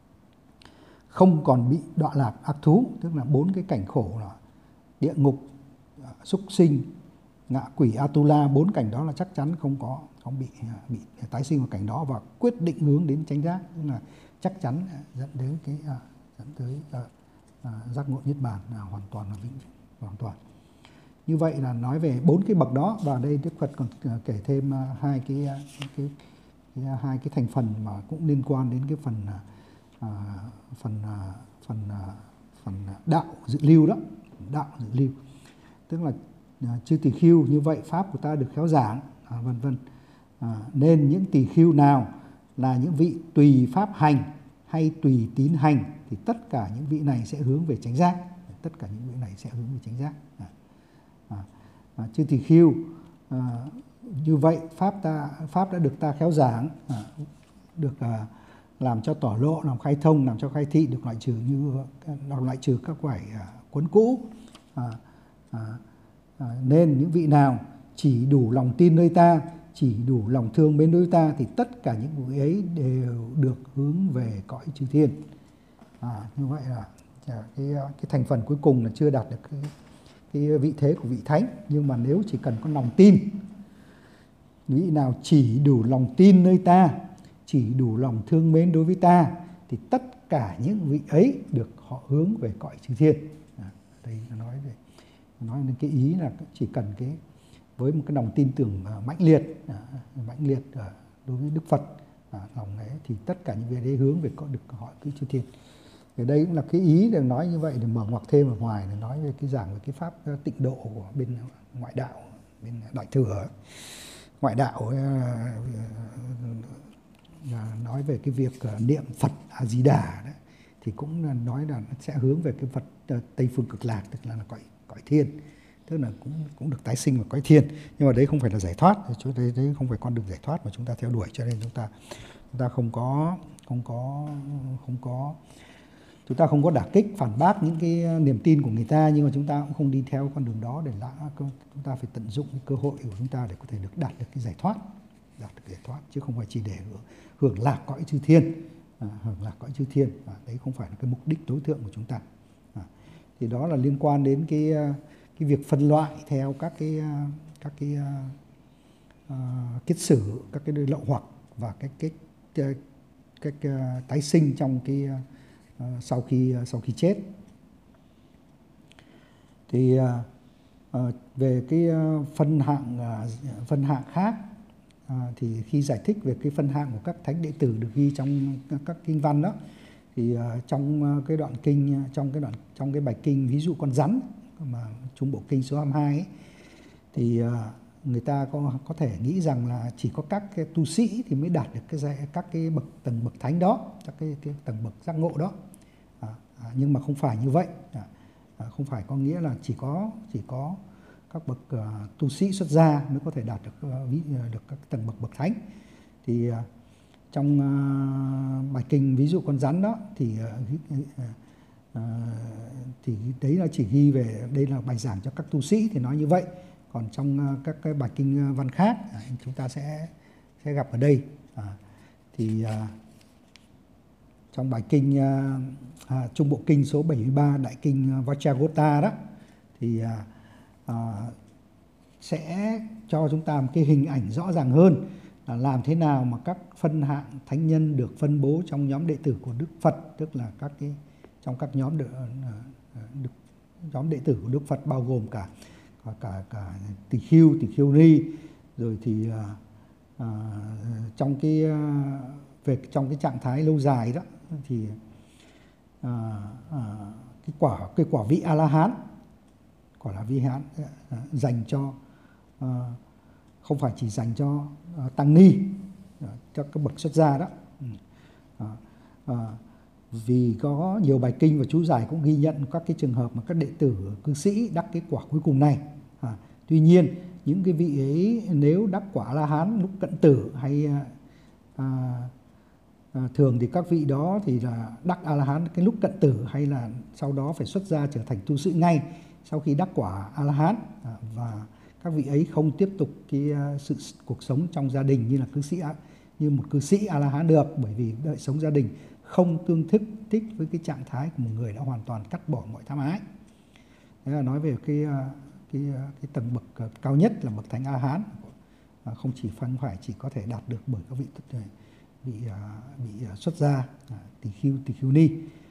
Không còn bị đọa lạc ác thú, tức là bốn cái cảnh khổ là địa ngục, súc sinh, ngạ quỷ, Atula, bốn cảnh đó là chắc chắn không có không bị bị tái sinh vào cảnh đó, và quyết định hướng đến chánh giác, tức là chắc chắn dẫn đến cái à, dẫn tới à, à, giác ngộ niết bàn là hoàn toàn là vĩnh hoàn toàn. Như vậy là nói về bốn cái bậc đó, và đây Đức Phật còn kể thêm hai cái, cái, cái hai cái thành phần mà cũng liên quan đến cái phần à, phần à, phần à, phần đạo dự lưu đó, đạo dự lưu, tức là à, chư Tỳ Khưu, như vậy pháp của ta được khéo giảng, à, vân vân. À, nên những Tỳ Khưu nào là những vị tùy pháp hành hay tùy tín hành thì tất cả những vị này sẽ hướng về chánh giác, tất cả những vị này sẽ hướng về chánh giác. À, à, à, chư Tỳ Khưu, à, như vậy pháp ta pháp đã được ta khéo giảng, à, được à, làm cho tỏ lộ, làm khai thông, làm cho khai thị, được loại trừ như làm loại trừ các quải à, quấn cũ. À, à, à, nên những vị nào chỉ đủ lòng tin nơi ta, chỉ đủ lòng thương mến đối ta, thì tất cả những vị ấy đều được hướng về cõi chư thiên. À, như vậy là cái, cái thành phần cuối cùng là chưa đạt được cái, cái vị thế của vị thánh, nhưng mà nếu chỉ cần có lòng tin, vị nào chỉ đủ lòng tin nơi ta, chỉ đủ lòng thương mến đối với ta, thì tất cả những vị ấy được họ hướng về cõi chư thiên. À, đây nói về nói đến cái ý là chỉ cần cái với một cái lòng tin tưởng mãnh liệt, à, mãnh liệt à, đối với Đức Phật, à, lòng ấy thì tất cả những vị ấy hướng về cõi được họ cõi chư thiên. Thì đây cũng là cái ý để nói như vậy, để mở ngoặc thêm ở ngoài, để nói về cái giảng về cái pháp tịnh độ của bên ngoại đạo, bên Đại Thừa. Ngoại đạo nói về cái việc niệm Phật A Di Đà đấy, thì cũng nói là nó sẽ hướng về cái Phật Tây phương Cực Lạc, tức là cõi cõi thiên, tức là cũng cũng được tái sinh vào cõi thiên. Nhưng mà đấy không phải là giải thoát, chỗ đấy đấy không phải con đường giải thoát mà chúng ta theo đuổi, cho nên chúng ta chúng ta không có không có không có chúng ta không có đả kích phản bác những cái niềm tin của người ta, nhưng mà chúng ta cũng không đi theo con đường đó, để là chúng ta phải tận dụng cái cơ hội của chúng ta để có thể được đạt được cái giải thoát, đạt được giải thoát, chứ không phải chỉ để hưởng, hưởng lạc cõi chư thiên, à, hưởng lạc cõi chư thiên, à, đấy không phải là cái mục đích đối tượng của chúng ta. À, thì đó là liên quan đến cái cái việc phân loại theo các cái các cái uh, kiết sử, các cái lậu hoặc và cái cái cái, cái, cái tái sinh trong cái uh, sau khi uh, sau khi chết. Thì uh, uh, về cái uh, phân hạng uh, phân hạng khác, uh, thì khi giải thích về cái phân hạng của các thánh đệ tử được ghi trong các kinh văn đó, thì uh, trong cái đoạn kinh trong cái đoạn trong cái bài kinh ví dụ con rắn mà Trung Bộ Kinh số hai mươi hai ấy, thì uh, người ta có có thể nghĩ rằng là chỉ có các cái tu sĩ thì mới đạt được cái các cái bậc tầng bậc thánh đó, các cái, cái tầng bậc giác ngộ đó. À, à, nhưng mà không phải như vậy. À, à, không phải có nghĩa là chỉ có chỉ có các bậc uh, tu sĩ xuất gia mới có thể đạt được uh, được các tầng bậc bậc thánh. Thì uh, trong uh, bài kinh ví dụ con rắn đó thì uh, uh, À, thì đấy là chỉ ghi về, đây là bài giảng cho các tu sĩ thì nói như vậy. Còn trong uh, các cái bài kinh văn khác à, chúng ta sẽ sẽ gặp ở đây. À, thì uh, trong bài kinh uh, à, Trung Bộ Kinh số bảy mươi ba, đại kinh Vajragota đó, thì uh, uh, sẽ cho chúng ta một cái hình ảnh rõ ràng hơn là làm thế nào mà các phân hạng thánh nhân được phân bố trong nhóm đệ tử của Đức Phật, tức là các cái trong các nhóm được, được nhóm đệ tử của Đức Phật, bao gồm cả cả cả, cả tỳ khưu, tỳ khưu ni, rồi thì à, à, trong cái về trong cái trạng thái lâu dài đó thì à, à, cái quả cái quả vị A La Hán, quả là vị hán à, dành cho à, không phải chỉ dành cho à, tăng ni, à, cho các bậc xuất gia đó. À, à, Vì có nhiều bài kinh và chú giải cũng ghi nhận các cái trường hợp mà các đệ tử cư sĩ đắc cái quả cuối cùng này. À, tuy nhiên những cái vị ấy nếu đắc quả A-la-hán lúc cận tử hay à, à, thường thì các vị đó thì là đắc A-la-hán cái lúc cận tử, hay là sau đó phải xuất gia trở thành tu sĩ ngay sau khi đắc quả A-la-hán. À, và các vị ấy không tiếp tục cái sự cuộc sống trong gia đình như là cư sĩ như một cư sĩ A-la-hán được, bởi vì đời sống gia đình không tương thích thích với cái trạng thái của một người đã hoàn toàn cắt bỏ mọi tham ái. Thế là nói về cái cái cái tầng bậc cao nhất là bậc thánh A Hán, không chỉ không phải chỉ có thể đạt được bởi các vị vị vị xuất gia, tỳ khưu, tỳ khưu ni,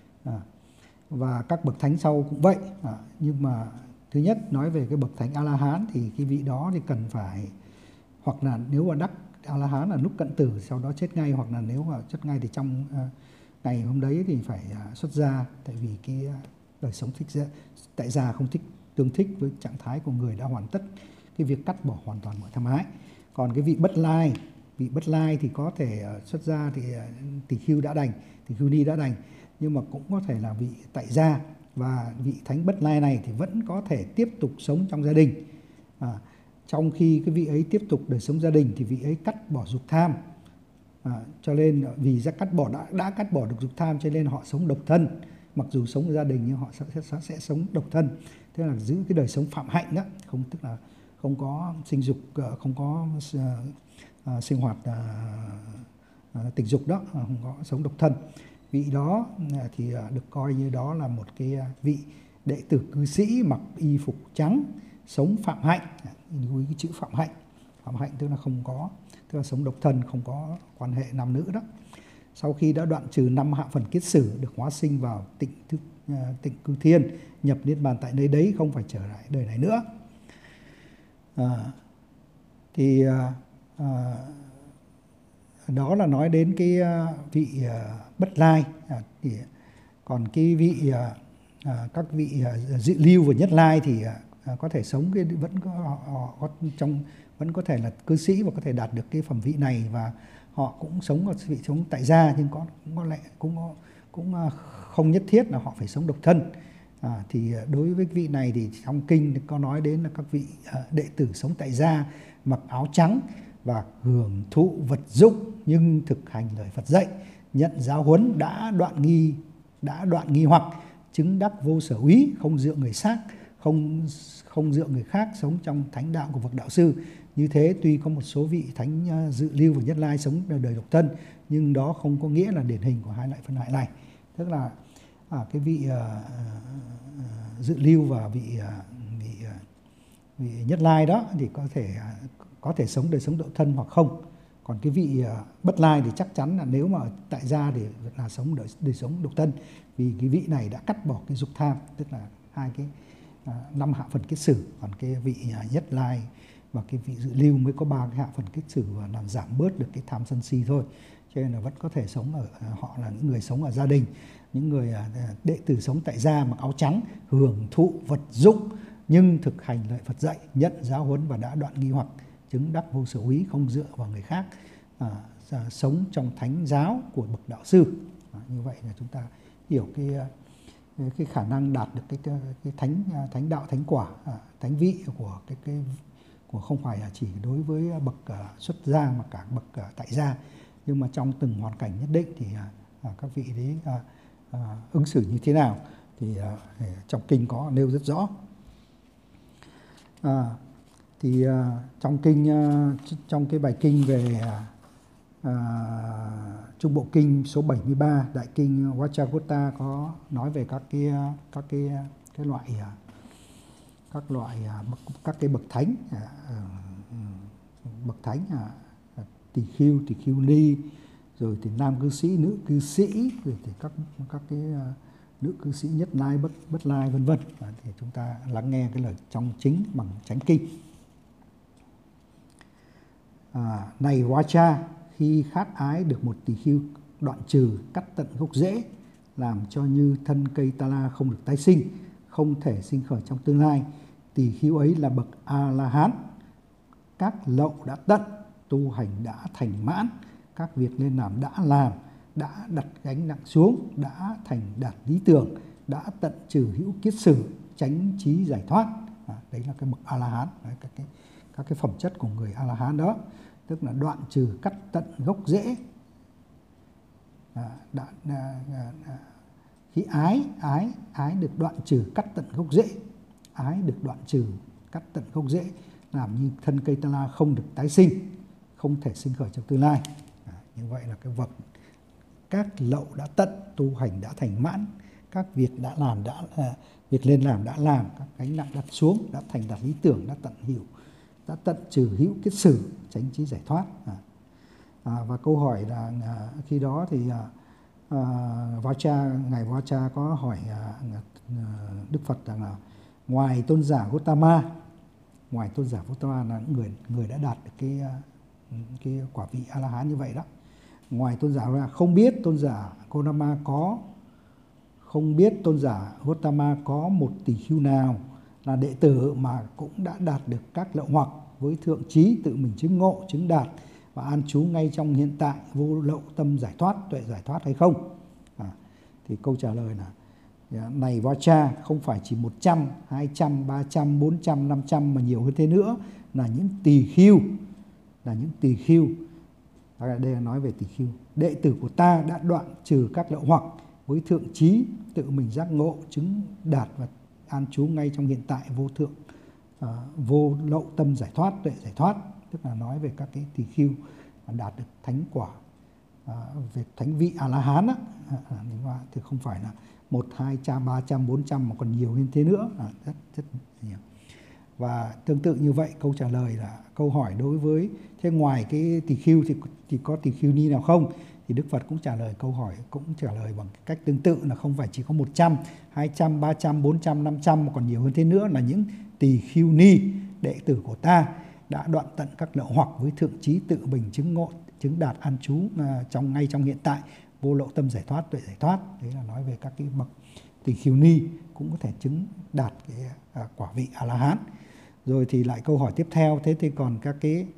và các bậc thánh sau cũng vậy. Nhưng mà thứ nhất nói về cái bậc thánh A La Hán thì cái vị đó thì cần phải, hoặc là nếu mà đắc A La Hán là lúc cận tử sau đó chết ngay, hoặc là nếu mà chết ngay thì trong uh, ngày hôm đấy thì phải uh, xuất gia, tại vì cái uh, đời sống thích gia, tại gia không thích tương thích với trạng thái của người đã hoàn tất cái việc cắt bỏ hoàn toàn mọi tham ái. Còn cái vị bất lai, vị bất lai thì có thể uh, xuất gia thì uh, tỳ khưu đã đành, tỳ khưu ni đã đành, nhưng mà cũng có thể là vị tại gia, và vị thánh bất lai này thì vẫn có thể tiếp tục sống trong gia đình. À, trong khi cái vị ấy tiếp tục đời sống gia đình thì vị ấy cắt bỏ dục tham, À, cho nên vì đã cắt bỏ đã, đã cắt bỏ được dục tham cho nên họ sống độc thân, mặc dù sống ở gia đình nhưng họ sẽ, sẽ, sẽ sống độc thân, tức là giữ cái đời sống phạm hạnh đó, không tức là không có sinh dục, không có uh, uh, sinh hoạt uh, uh, tình dục đó, không có sống độc thân. Vị đó uh, thì uh, được coi như đó là một cái uh, vị đệ tử cư sĩ mặc y phục trắng, sống phạm hạnh, lưu ý cái chữ phạm hạnh. Phạm hạnh tức là không có, tức là sống độc thân, không có quan hệ nam nữ đó. Sau khi đã đoạn trừ năm hạ phần kiết sử, được hóa sinh vào tịnh thức, uh, tịnh cư thiên, nhập niết bàn tại nơi đấy, không phải trở lại đời này nữa. À, thì uh, uh, đó là nói đến cái uh, vị uh, Bất Lai. À, thì còn cái vị uh, uh, các vị uh, Dự Lưu và Nhất Lai thì uh, có thể sống cái vẫn có, họ, họ có trong vẫn có thể là cư sĩ và có thể đạt được cái phẩm vị này, và họ cũng sống ở vị sống tại gia, nhưng có cũng có lẽ cũng có, cũng uh, không nhất thiết là họ phải sống độc thân. À, thì đối với vị này thì trong kinh có nói đến là các vị uh, đệ tử sống tại gia, mặc áo trắng và hưởng thụ vật dụng nhưng thực hành lời Phật dạy, nhận giáo huấn, đã đoạn nghi đã đoạn nghi hoặc, chứng đắc vô sở úy, không dựa người khác, không không dựa người khác, sống trong thánh đạo của bậc đạo sư. Như thế tuy có một số vị thánh uh, Dự Lưu và Nhất Lai sống đời độc thân, nhưng đó không có nghĩa là điển hình của hai loại phân loại này. Tức là à, cái vị uh, uh, Dự Lưu và vị, uh, vị, uh, vị Nhất Lai đó thì có thể uh, có thể sống đời sống độc thân hoặc không. Còn cái vị uh, Bất Lai thì chắc chắn là nếu mà tại gia thì là sống đời, đời sống độc thân, vì cái vị này đã cắt bỏ cái dục tham, tức là hai cái uh, năm hạ phần kiết sử. Còn cái vị uh, Nhất Lai và cái vị Dự Lưu mới có ba cái hạ phần kiết sử và làm giảm bớt được cái tham sân si thôi. Cho nên là vẫn có thể sống ở uh, họ là những người sống ở gia đình, những người uh, đệ tử sống tại gia, mặc áo trắng, hưởng thụ vật dụng nhưng thực hành lời Phật dạy, nhận giáo huấn và đã đoạn nghi hoặc, chứng đắc vô sở úy, không dựa vào người khác, à, à, sống trong thánh giáo của bậc đạo sư. À, như vậy là chúng ta hiểu cái cái khả năng đạt được cái cái thánh thánh đạo, thánh quả, à, thánh vị của cái cái của không phải là chỉ đối với bậc uh, xuất gia mà cả bậc uh, tại gia, nhưng mà trong từng hoàn cảnh nhất định thì uh, các vị đấy uh, uh, ứng xử như thế nào thì uh, trong kinh có nêu rất rõ. À, thì uh, trong kinh uh, trong cái bài kinh về uh, uh, Trung Bộ Kinh số bảy mươi ba, Đại kinh Vajragotta có nói về các cái các cái cái loại uh, các loại uh, các cái bậc thánh, uh, uh, bậc thánh uh, tỳ khưu, tỳ khưu ni, rồi thì nam cư sĩ, nữ cư sĩ, rồi thì các các cái uh, nữ cư sĩ Nhất Lai, bất bất lai vân vân. À, thì chúng ta lắng nghe cái lời trong chính bằng chánh kinh. À, này Vacha, khi khát ái được một tỳ khưu đoạn trừ, cắt tận gốc rễ, làm cho như thân cây ta la không được tái sinh, không thể sinh khởi trong tương lai. Tỳ khưu ấy là bậc A La Hán, các lậu đã tận, tu hành đã thành mãn, các việc nên làm đã làm, đã đặt gánh nặng xuống, đã thành đạt lý tưởng, đã tận trừ hữu kiết sử, chánh trí giải thoát. À, đấy là cái bậc A La Hán, đấy, các cái các cái phẩm chất của người A La Hán đó, tức là đoạn trừ, cắt tận gốc rễ. À, đã, à, à, khi ái ái ái được đoạn trừ, cắt tận gốc rễ, ái được đoạn trừ, cắt tận gốc rễ, làm như thân cây ta la không được tái sinh, không thể sinh khởi trong tương lai. À, như vậy là cái vật các lậu đã tận, tu hành đã thành mãn, các việc đã làm đã à, việc lên làm đã làm, các gánh nặng đặt xuống, đã thành đạt lý tưởng, đã tận hiểu, đã tận trừ hữu kiết sử, chánh trí giải thoát. À, à, và câu hỏi là à, khi đó thì à, à, Vacha, ngài Vacha có hỏi à, Đức Phật rằng là ngoài tôn giả Gotama, ngoài tôn giả Gotama là người người đã đạt được cái cái quả vị A La Hán như vậy đó. Ngoài tôn giả ra không biết tôn giả Gotama có không biết tôn giả Gotama có một tỳ khưu nào là đệ tử mà cũng đã đạt được các lậu hoặc với thượng trí, tự mình chứng ngộ, chứng đạt và an trú ngay trong hiện tại, vô lậu tâm giải thoát, tuệ giải thoát hay không? À, thì câu trả lời là này Vacha, không phải chỉ một trăm, hai trăm, ba trăm, bốn trăm, năm trăm mà nhiều hơn thế nữa, là những tỳ khưu, là những tỳ khưu Đây là nói về tỳ khưu. Đệ tử của ta đã đoạn trừ các lậu hoặc với thượng trí, tự mình giác ngộ, chứng đạt và an trú ngay trong hiện tại vô thượng, uh, vô lậu tâm giải thoát, tuệ giải thoát. Tức là nói về các cái tỳ khưu đạt được thánh quả, uh, về thánh vị A La Hán á, uh, thì không phải là một, hai trăm, ba trăm, bốn trăm mà còn nhiều hơn thế nữa, uh, rất rất nhiều. Và tương tự như vậy, câu trả lời là câu hỏi đối với thế ngoài cái tỳ khưu thì thì có tỳ khưu ni nào không? Thì Đức Phật cũng trả lời câu hỏi, cũng trả lời bằng cách tương tự là không phải chỉ có một trăm, hai trăm, ba trăm, bốn trăm, năm trăm mà còn nhiều hơn thế nữa, là những tỳ khưu ni đệ tử của ta đã đoạn tận các lậu hoặc với thượng trí, tự mình chứng ngộ, chứng đạt an trú trong ngay trong hiện tại, vô lậu tâm giải thoát, tuệ giải thoát. Đấy là nói về các cái bậc tỳ khưu ni cũng có thể chứng đạt cái à, quả vị A La Hán. Rồi thì lại câu hỏi tiếp theo, thế thì còn các cái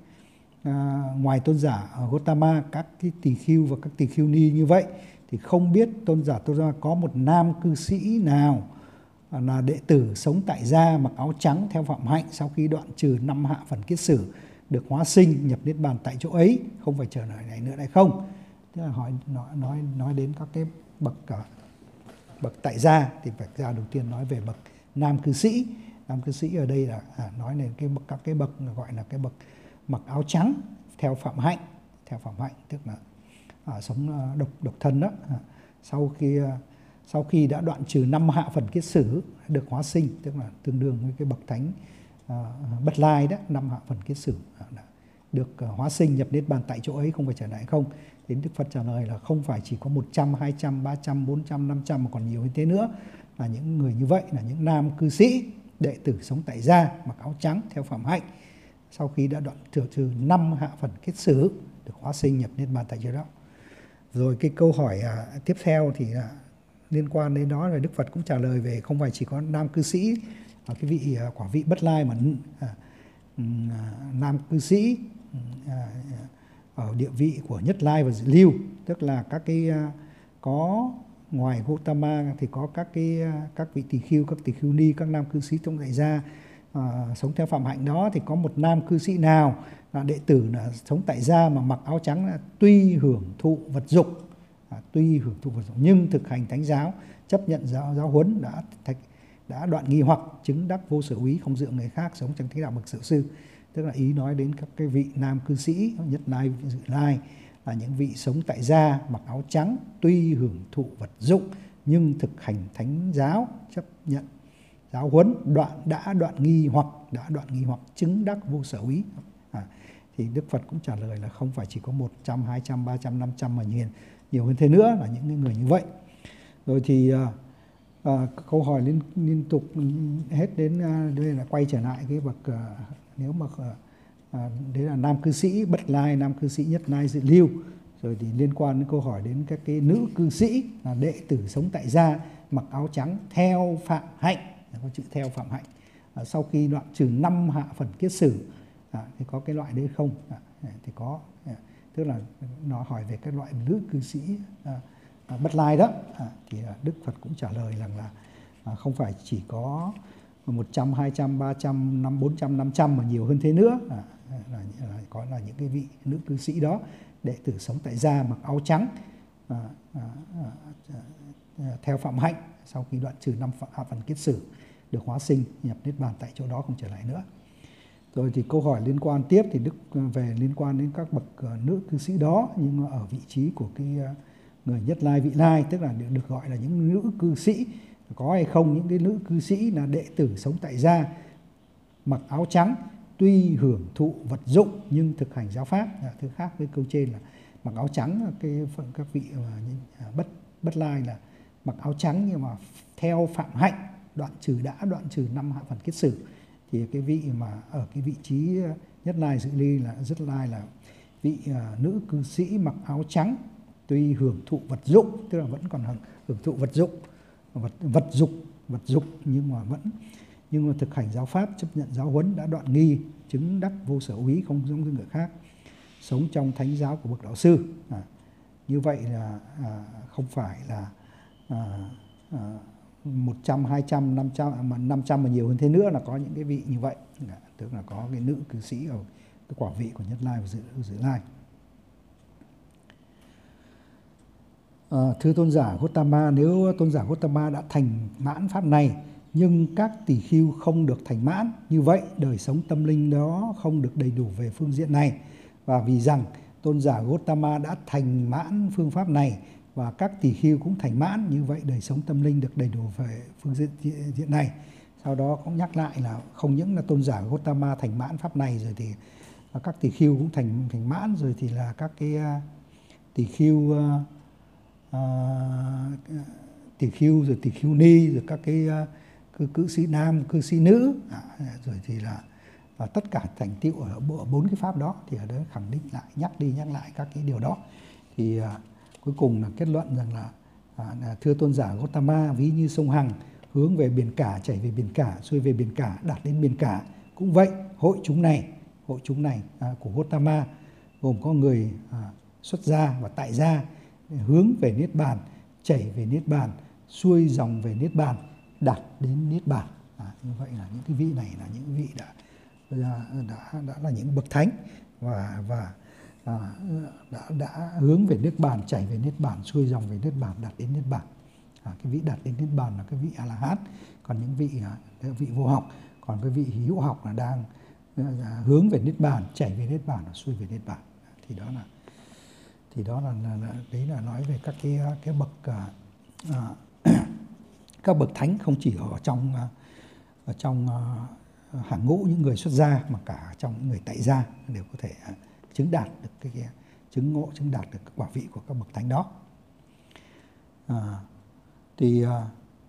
à, ngoài tôn giả Gotama, các cái tỳ khưu và các tỳ khưu ni như vậy thì không biết tôn giả Gotama có một nam cư sĩ nào là đệ tử sống tại gia, mặc áo trắng theo phạm hạnh, sau khi đoạn trừ năm hạ phần kiết sử được hóa sinh nhập niết bàn tại chỗ ấy, không phải chờ đợi này nữa hay không? Tức là hỏi nói nói nói đến các cái bậc uh, bậc tại gia thì phải ra đầu tiên nói về bậc nam cư sĩ. Nam cư sĩ ở đây là à, nói đến cái bậc, các cái bậc gọi là cái bậc mặc áo trắng theo phạm hạnh, theo phạm hạnh tức là à, sống độc độc thân đó. À, sau khi sau khi đã đoạn trừ năm hạ phần kiết sử được hóa sinh, tức là tương đương với cái bậc thánh à, Bất Lai đó, năm hạ phần kiết sử à, được uh, hóa sinh nhập niết bàn tại chỗ ấy, không phải trở lại không? Đến Đức Phật trả lời là không phải chỉ có một trăm, hai trăm, ba trăm, bốn trăm, năm trăm mà còn nhiều như thế nữa, là những người như vậy là những nam cư sĩ đệ tử sống tại gia, mặc áo trắng theo phạm hạnh, sau khi đã đoạn trừ trừ năm hạ phần kiết sử được hóa sinh nhập niết bàn tại chỗ đó. Rồi cái câu hỏi à, tiếp theo thì à, liên quan đến đó là Đức Phật cũng trả lời về không phải chỉ có nam cư sĩ ở cái vị à, quả vị Bất Lai mà à, à, nam cư sĩ à, ở địa vị của Nhất Lai và Dự Lưu, tức là các cái à, có ngoài Gotama thì có các cái các vị tỳ khưu, các tỳ khưu ni, các nam cư sĩ trong tại gia à, sống theo phạm hạnh đó, thì có một nam cư sĩ nào là đệ tử là sống tại gia mà mặc áo trắng là tuy hưởng thụ vật dục, à, tuy hưởng thụ vật dục nhưng thực hành thánh giáo, chấp nhận giáo giáo huấn, đã đã đoạn nghi hoặc, chứng đắc vô sở úy, không dựa người khác, sống trong thế đạo bậc sở sư. Tức là ý nói đến các cái vị nam cư sĩ Nhất Lai, Dự Lai là những vị sống tại gia, mặc áo trắng, tuy hưởng thụ vật dụng nhưng thực hành thánh giáo, chấp nhận giáo huấn, đoạn đã đoạn nghi hoặc, đã đoạn nghi hoặc, chứng đắc vô sở úy. À, thì Đức Phật cũng trả lời là không phải chỉ có một trăm, hai trăm, ba trăm, năm trăm mà nhiều, nhiều hơn thế nữa là những người như vậy. Rồi thì à, à, câu hỏi liên, liên tục hết đến à, đây là quay trở lại cái bậc à, nếu mà à, À, đấy là nam cư sĩ Bất Lai, nam cư sĩ Nhất Lai, Dự Lưu. Rồi thì liên quan đến câu hỏi đến các cái nữ cư sĩ là đệ tử sống tại gia, mặc áo trắng theo phạm hạnh, có chữ theo phạm hạnh, à, sau khi đoạn trừ năm hạ phần kiết sử à, thì có cái loại đấy không? À, thì có, à, tức là nó hỏi về các loại nữ cư sĩ à, à, Bất Lai đó, à, thì à, Đức Phật cũng trả lời rằng là à, không phải chỉ có một trăm, hai trăm, ba trăm, năm, bốn trăm, năm trăm mà nhiều hơn thế nữa, à, là, là có là những cái vị nữ cư sĩ đó đệ tử sống tại gia mặc áo trắng à, à, à, à, theo phạm hạnh, sau khi đoạn trừ năm hạ phần kiết sử được hóa sinh nhập niết bàn tại chỗ đó, không trở lại nữa. Rồi thì câu hỏi liên quan tiếp thì Đức về liên quan đến các bậc uh, nữ cư sĩ đó, nhưng mà ở vị trí của cái uh, người Nhất Lai, Vị Lai, tức là được, được gọi là những nữ cư sĩ. Có hay không những cái nữ cư sĩ là đệ tử sống tại gia, mặc áo trắng, tuy hưởng thụ vật dụng nhưng thực hành giáo pháp. Thứ khác với câu trên là mặc áo trắng, cái phần các vị uh, bất bất lai là mặc áo trắng nhưng mà theo phạm hạnh, đoạn trừ đã đoạn trừ năm hạ phần kiết sử. Thì cái vị mà ở cái vị trí Nhất Lai, Dự Ly là rất lai là vị uh, nữ cư sĩ mặc áo trắng, tuy hưởng thụ vật dụng, tức là vẫn còn hưởng thụ vật dụng, vật vật dục, vật dục nhưng mà vẫn nhưng mà thực hành giáo pháp, chấp nhận giáo huấn, đã đoạn nghi, chứng đắc vô sở úy, không giống như người khác, sống trong thánh giáo của bậc đạo sư. À, như vậy là à, không phải là à, à, một trăm, hai trăm, năm trăm mà năm trăm mà nhiều hơn thế nữa, là có những cái vị như vậy, tức là có cái nữ cư sĩ ở cái quả vị của Nhất Lai và Dự, Dự Lai. À, thưa tôn giả Gotama, nếu tôn giả Gotama đã thành mãn pháp này nhưng các tỳ khưu không được thành mãn, như vậy đời sống tâm linh đó không được đầy đủ về phương diện này. Và vì rằng tôn giả Gotama đã thành mãn phương pháp này và các tỳ khưu cũng thành mãn, như vậy đời sống tâm linh được đầy đủ về phương diện này. Sau đó cũng nhắc lại là không những là tôn giả Gotama thành mãn pháp này rồi thì các tỳ khưu cũng thành thành mãn, rồi thì là các cái uh, tỳ khưu uh, uh, tỳ khưu rồi tỳ khưu ni, rồi các cái uh, cư, cư sĩ nam, cư sĩ nữ, à, rồi thì là và tất cả thành tựu ở bốn cái pháp đó, thì ở đó khẳng định lại, nhắc đi nhắc lại các cái điều đó. Thì uh, cuối cùng là kết luận rằng là, uh, là thưa tôn giả Gotama, ví như sông Hằng hướng về biển cả, chảy về biển cả, xuôi về biển cả, đạt đến biển cả, cũng vậy hội chúng này hội chúng này à, của Gotama gồm có người à, xuất gia và tại gia, hướng về niết bàn, chảy về niết bàn, xuôi dòng về niết bàn, đạt đến niết bàn. À, như vậy là những cái vị này là những vị đã đã, đã, đã là những bậc thánh và và à, đã đã hướng về niết bàn, chảy về niết bàn, xuôi dòng về niết bàn, đạt đến niết bàn. À, cái vị đạt đến niết bàn là cái vị A La Hán, còn những vị à, vị vô học, còn cái vị hữu học là đang hướng về niết bàn, chảy về niết bàn, xuôi về niết bàn. Thì đó là thì đó là, là, là đấy là nói về các cái cái bậc uh, uh, các bậc thánh, không chỉ ở trong uh, ở trong uh, hàng ngũ những người xuất gia mà cả trong những người tại gia đều có thể uh, chứng đạt được cái, cái chứng ngộ, chứng đạt được cái quả vị của các bậc thánh đó. Uh, thì uh,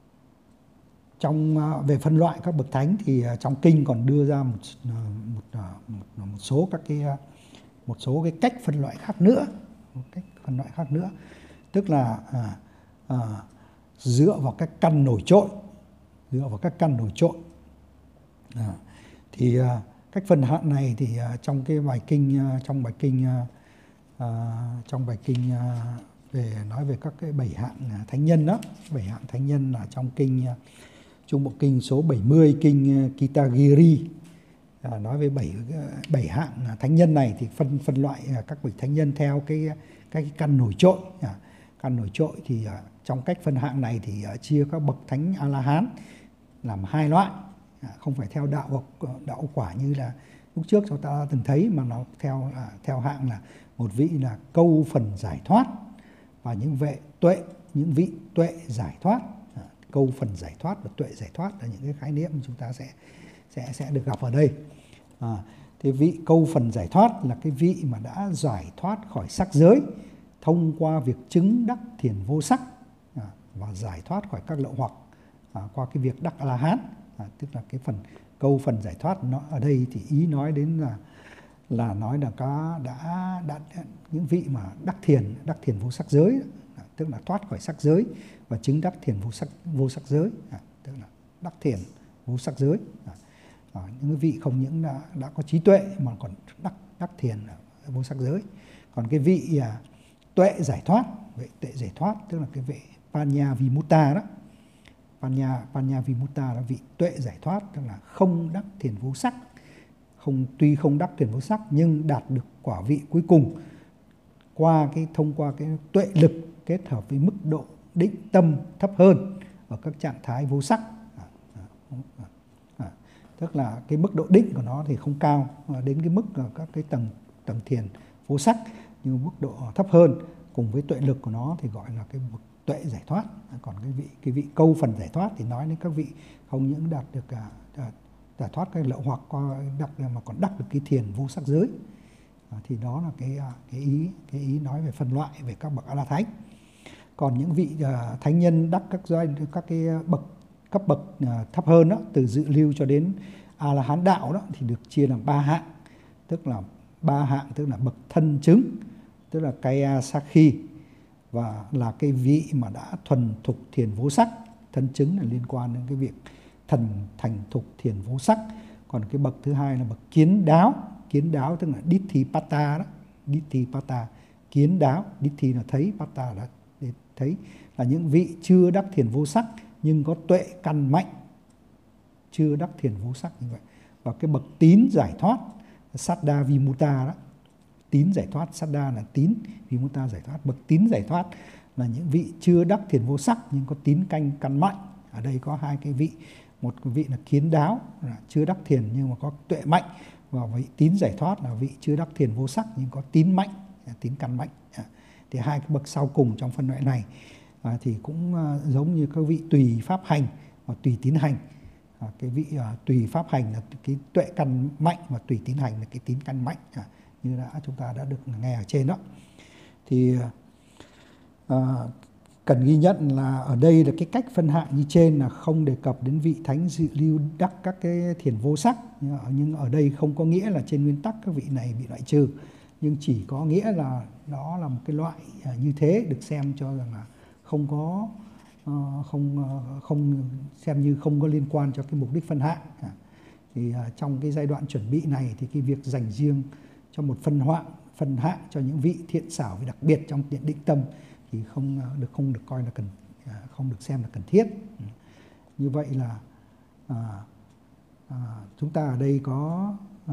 Trong về phân loại các bậc thánh thì trong kinh còn đưa ra một một, một, một số các cái một số cái cách phân loại khác nữa, một cách phân loại khác nữa, tức là à, à, dựa vào các căn nổi trội, dựa vào các căn nổi trội. À, thì à, cách phân hạng này thì à, trong cái bài kinh à, trong bài kinh à, trong bài kinh à, về nói về các cái bảy hạng thánh nhân đó, bảy hạng thánh nhân là trong kinh à, Trung Bộ Kinh số bảy mươi, kinh Kitagiri, à, nói về bảy bảy hạng thánh nhân này thì phân phân loại các bậc thánh nhân theo cái cái căn nổi trội. À, căn nổi trội thì à, trong cách phân hạng này thì à, chia các bậc thánh A La Hán làm hai loại, à, không phải theo đạo đạo quả như là lúc trước chúng ta từng thấy, mà nó theo à, theo hạng là một vị là câu phần giải thoát và những vị tuệ những vị tuệ giải thoát. Câu phần giải thoát và tuệ giải thoát là những cái khái niệm chúng ta sẽ sẽ sẽ được gặp ở đây. À, thì vị câu phần giải thoát là cái vị mà đã giải thoát khỏi sắc giới thông qua việc chứng đắc thiền vô sắc, à, và giải thoát khỏi các lậu hoặc à, qua cái việc đắc A La Hán. À, tức là cái phần câu phần giải thoát nó ở đây thì ý nói đến là là nói là có đã, đã những vị mà đắc thiền đắc thiền vô sắc giới, à, tức là thoát khỏi sắc giới và chứng đắc thiền vô sắc vô sắc giới, à, tức là đắc thiền vô sắc giới. À, à, những vị không những đã, đã có trí tuệ mà còn đắc đắc thiền vô sắc giới. Còn cái vị à, tuệ giải thoát, vị tuệ giải thoát tức là cái vị Panya Vimutta đó, Panya Panya Vimutta là vị tuệ giải thoát, tức là không đắc thiền vô sắc, không tuy không đắc thiền vô sắc nhưng đạt được quả vị cuối cùng qua cái thông qua cái tuệ lực kết hợp với mức độ định tâm thấp hơn ở các trạng thái vô sắc. À, à, à, à. Tức là cái mức độ định của nó thì không cao đến cái mức các cái tầng tầng thiền vô sắc, nhưng mức độ thấp hơn cùng với tuệ lực của nó thì gọi là cái bậc tuệ giải thoát. Còn cái vị cái vị câu phần giải thoát thì nói đến các vị không những đạt được cả giải thoát cái lậu hoặc qua đắc mà còn đắc được cái thiền vô sắc giới. À, thì đó là cái cái ý cái ý nói về phân loại về các bậc A La Thánh. Còn những vị uh, thánh nhân đắc các giai các cái bậc cấp bậc uh, thấp hơn đó, từ dự lưu cho đến A La Hán đạo đó, thì được chia làm ba hạng, tức là ba hạng tức là bậc thân chứng, tức là Kaya Sakhi, và là cái vị mà đã thuần thục thiền vô sắc. Thân chứng là liên quan đến cái việc thần thành thục thiền vô sắc. Còn cái bậc thứ hai là bậc kiến đáo, kiến đáo tức là Ditthipata đó, Ditthipata, kiến đáo, Ditti là thấy, Pata là thấy, là những vị chưa đắc thiền vô sắc nhưng có tuệ căn mạnh, chưa đắc thiền vô sắc như vậy. Và cái bậc tín giải thoát, Saddha Vimutta đó, tín giải thoát, Saddha là tín, Vimutta giải thoát. Bậc tín giải thoát là những vị chưa đắc thiền vô sắc nhưng có tín canh căn mạnh. Ở đây có hai cái vị, một cái vị là kiến đáo là chưa đắc thiền nhưng mà có tuệ mạnh, và vị tín giải thoát là vị chưa đắc thiền vô sắc nhưng có tín mạnh, tín căn mạnh. Thì hai cái bậc sau cùng trong phân loại này à, thì cũng à, giống như các vị tùy pháp hành và tùy tín hành. À, cái vị à, tùy pháp hành là cái tuệ căn mạnh và tùy tín hành là cái tín căn mạnh, à, như đã chúng ta đã được nghe ở trên đó. Thì à, cần ghi nhận là ở đây là cái cách phân hạng như trên là không đề cập đến vị thánh dự lưu đắc các cái thiền vô sắc, nhưng ở đây không có nghĩa là trên nguyên tắc các vị này bị loại trừ, nhưng chỉ có nghĩa là đó là một cái loại như thế được xem cho rằng là không có không không xem như không có liên quan cho cái mục đích phân hạng. Thì trong cái giai đoạn chuẩn bị này thì cái việc dành riêng cho một phân hạng phân hạng cho những vị thiện xảo và đặc biệt trong thiện định tâm thì không được không được coi là cần không được xem là cần thiết. Như vậy là à, à, chúng ta ở đây có à,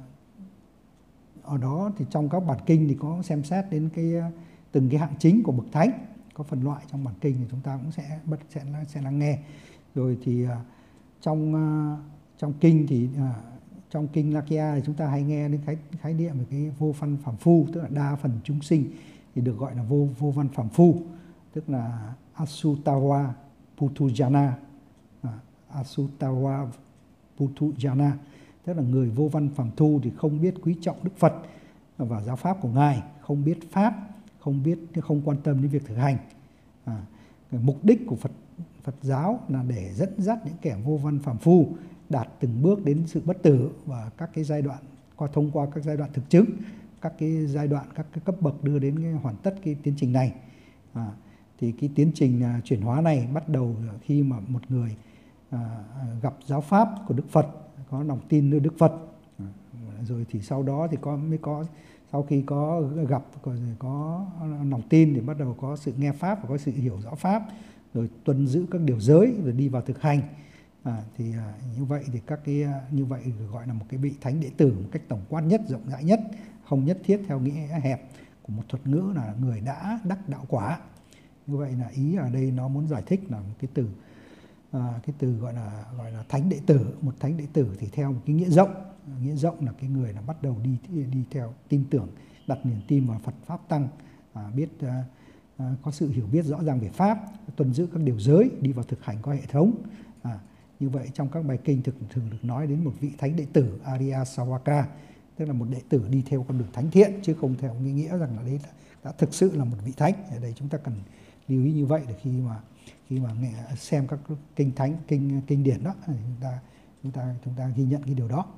ở đó thì trong các bản kinh thì có xem xét đến cái từng cái hạng chính của bậc thánh, có phân loại trong bản kinh thì chúng ta cũng sẽ bất sẽ sẽ lắng nghe. Rồi thì à, trong à, trong kinh thì à, trong kinh Lakya thì chúng ta hay nghe đến khái khái niệm về cái vô văn phàm phu, tức là đa phần chúng sinh thì được gọi là vô vô văn phàm phu, tức là Asutawa Puthujana, à, Asutawa Puthujana, tức là người vô văn phàm phu thì không biết quý trọng Đức Phật và giáo pháp của Ngài, không biết pháp, không biết không quan tâm đến việc thực hành. À, mục đích của Phật Phật giáo là để dẫn dắt những kẻ vô văn phàm phu đạt từng bước đến sự bất tử và các cái giai đoạn qua thông qua các giai đoạn thực chứng, các cái giai đoạn các cái cấp bậc đưa đến cái hoàn tất cái tiến trình này. À, thì cái tiến trình à, chuyển hóa này bắt đầu khi mà một người à, gặp giáo pháp của Đức Phật, có lòng tin nơi Đức Phật, à, rồi thì sau đó thì có mới có sau khi có gặp rồi có lòng tin thì bắt đầu có sự nghe pháp và có sự hiểu rõ pháp, rồi tuân giữ các điều giới rồi đi vào thực hành. À, thì à, như vậy thì các cái như vậy gọi là một cái vị thánh đệ tử một cách tổng quát nhất, rộng rãi nhất, không nhất thiết theo nghĩa hẹp của một thuật ngữ là người đã đắc đạo quả. Như vậy là ý ở đây nó muốn giải thích là một cái từ à, cái từ gọi là gọi là thánh đệ tử. Một thánh đệ tử thì theo một cái nghĩa rộng, nghĩa rộng là cái người là bắt đầu đi đi theo tin tưởng, đặt niềm tin vào Phật pháp tăng, à, biết à, à, có sự hiểu biết rõ ràng về pháp, tuân giữ các điều giới, đi vào thực hành có hệ thống. À, như vậy trong các bài kinh thực thường được nói đến một vị thánh đệ tử Arya Sawaka, tức là một đệ tử đi theo con đường thánh thiện, chứ không theo nghĩa nghĩa rằng là đấy đã, đã thực sự là một vị thánh. Ở đây chúng ta cần lưu ý như vậy để khi mà khi mà nghe, xem các kinh thánh kinh kinh điển đó chúng ta chúng ta chúng ta ghi nhận cái điều đó.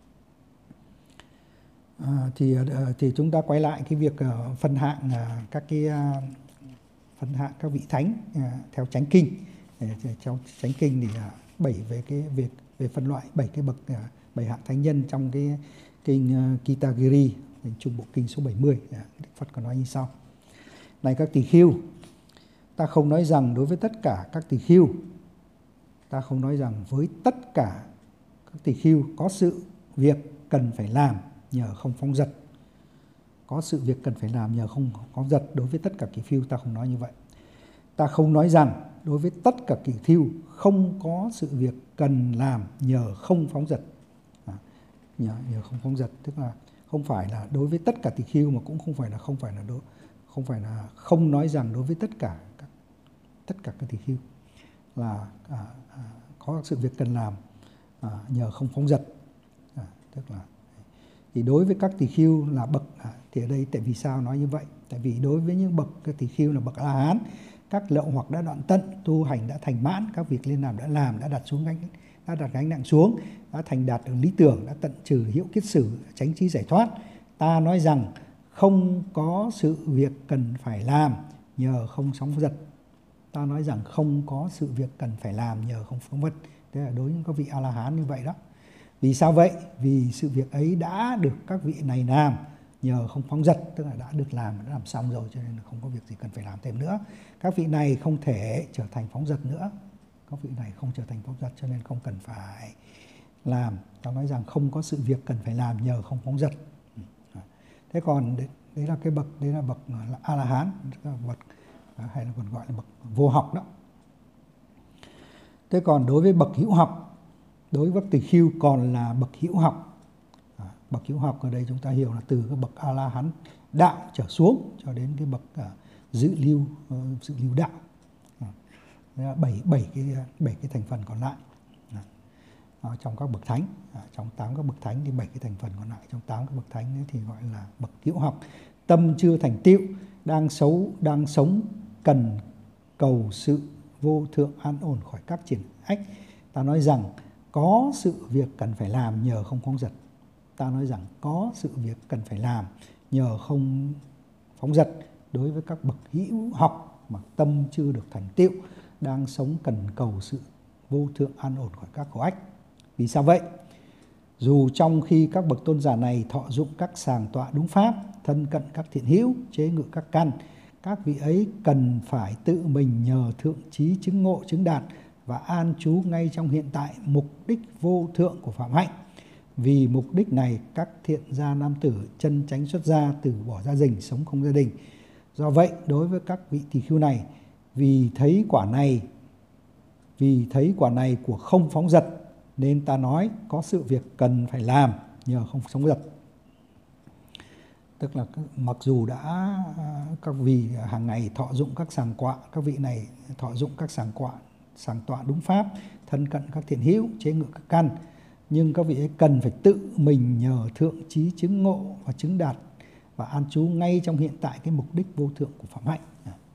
À, thì thì chúng ta quay lại cái việc uh, phân hạng uh, các cái uh, phân hạng các vị thánh uh, theo chánh kinh. Trong chánh kinh thì uh, bảy về cái việc về phân loại bảy cái bậc uh, bảy hạng thánh nhân trong cái kinh uh, Kitagiri, trung bộ kinh số bảy mươi. Uh, Đức Phật có nói như sau: này các tỳ khưu, ta không nói rằng đối với tất cả các tỳ khưu, ta không nói rằng với tất cả các tỳ khưu có sự việc cần phải làm nhờ không phóng dật. Có sự việc cần phải làm nhờ không phóng dật, đối với tất cả tỳ khưu ta không nói như vậy. Ta không nói rằng đối với tất cả tỳ khưu không có sự việc cần làm nhờ không phóng dật. À, nhờ, nhờ không phóng dật tức là không phải là đối với tất cả tỳ khưu, mà cũng không phải là không phải là đối không phải là không nói rằng đối với tất cả các tất cả các tỳ khưu là à, à, có sự việc cần làm à, nhờ không phóng dật. À, tức là thì đối với các tỳ khưu là bậc à, thì ở đây tại vì sao nói như vậy? Tại vì đối với những bậc các tỳ khưu là bậc A Hán, các lậu hoặc đã đoạn tận, tu hành đã thành mãn, các việc nên làm đã làm, đã đặt xuống gánh đã đặt gánh nặng xuống, đã thành đạt được lý tưởng, đã tận trừ hiệu kiết sử, chánh trí giải thoát. Ta nói rằng không có sự việc cần phải làm nhờ không phóng dật. Ta nói rằng không có sự việc cần phải làm nhờ không phóng dật. Thế là đối với các vị A-la-hán như vậy đó. Vì sao vậy? Vì sự việc ấy đã được các vị này làm nhờ không phóng dật, tức là đã được làm, đã làm xong rồi, cho nên là không có việc gì cần phải làm thêm nữa. Các vị này không thể trở thành phóng dật nữa. Các vị này không trở thành phóng dật cho nên không cần phải làm. Ta nói rằng không có sự việc cần phải làm nhờ không phóng dật. Thế còn đấy, đấy là cái bậc đấy là bậc A-la-hán, bậc hay là còn gọi là bậc vô học đó. Thế còn đối với bậc hữu học, đối với bậc tỳ khưu còn là bậc hữu học. À, bậc hữu học ở đây chúng ta hiểu là từ các bậc A La Hán đạo trở xuống cho đến cái bậc uh, dự lưu uh, dự lưu đạo. À, bảy bảy cái bảy cái thành phần còn lại. À, trong các bậc thánh, à, trong tám các bậc thánh thì bảy cái thành phần còn lại trong tám các bậc thánh ấy thì gọi là bậc hữu học. Tâm chưa thành tựu, đang xấu đang sống cần cầu sự vô thượng an ổn khỏi các triển ách. Ta nói rằng có sự việc cần phải làm nhờ không phóng dật. Ta nói rằng có sự việc cần phải làm nhờ không phóng dật. Đối với các bậc hữu học mà tâm chưa được thành tựu, đang sống cần cầu sự vô thượng an ổn khỏi các khổ ách. Vì sao vậy? Dù trong khi các bậc tôn giả này thọ dụng các sàng tọa đúng pháp, thân cận các thiện hữu, chế ngự các căn, các vị ấy cần phải tự mình nhờ thượng trí chứng ngộ chứng đạt và an trú ngay trong hiện tại mục đích vô thượng của phạm hạnh. Vì mục đích này, các thiện gia nam tử chân chánh xuất gia, từ bỏ gia đình, sống không gia đình. Do vậy, đối với các vị tỳ khưu này, vì thấy quả này, vì thấy quả này của không phóng dật, nên ta nói có sự việc cần phải làm nhờ không phóng dật. Tức là mặc dù đã các vị hàng ngày thọ dụng các sàng tọa, các vị này thọ dụng các sàng tọa, sàng tọa đúng pháp, thân cận các thiện hữu, chế ngự các căn, nhưng các vị ấy cần phải tự mình nhờ thượng trí chứng ngộ và chứng đạt và an trú ngay trong hiện tại cái mục đích vô thượng của phạm hạnh.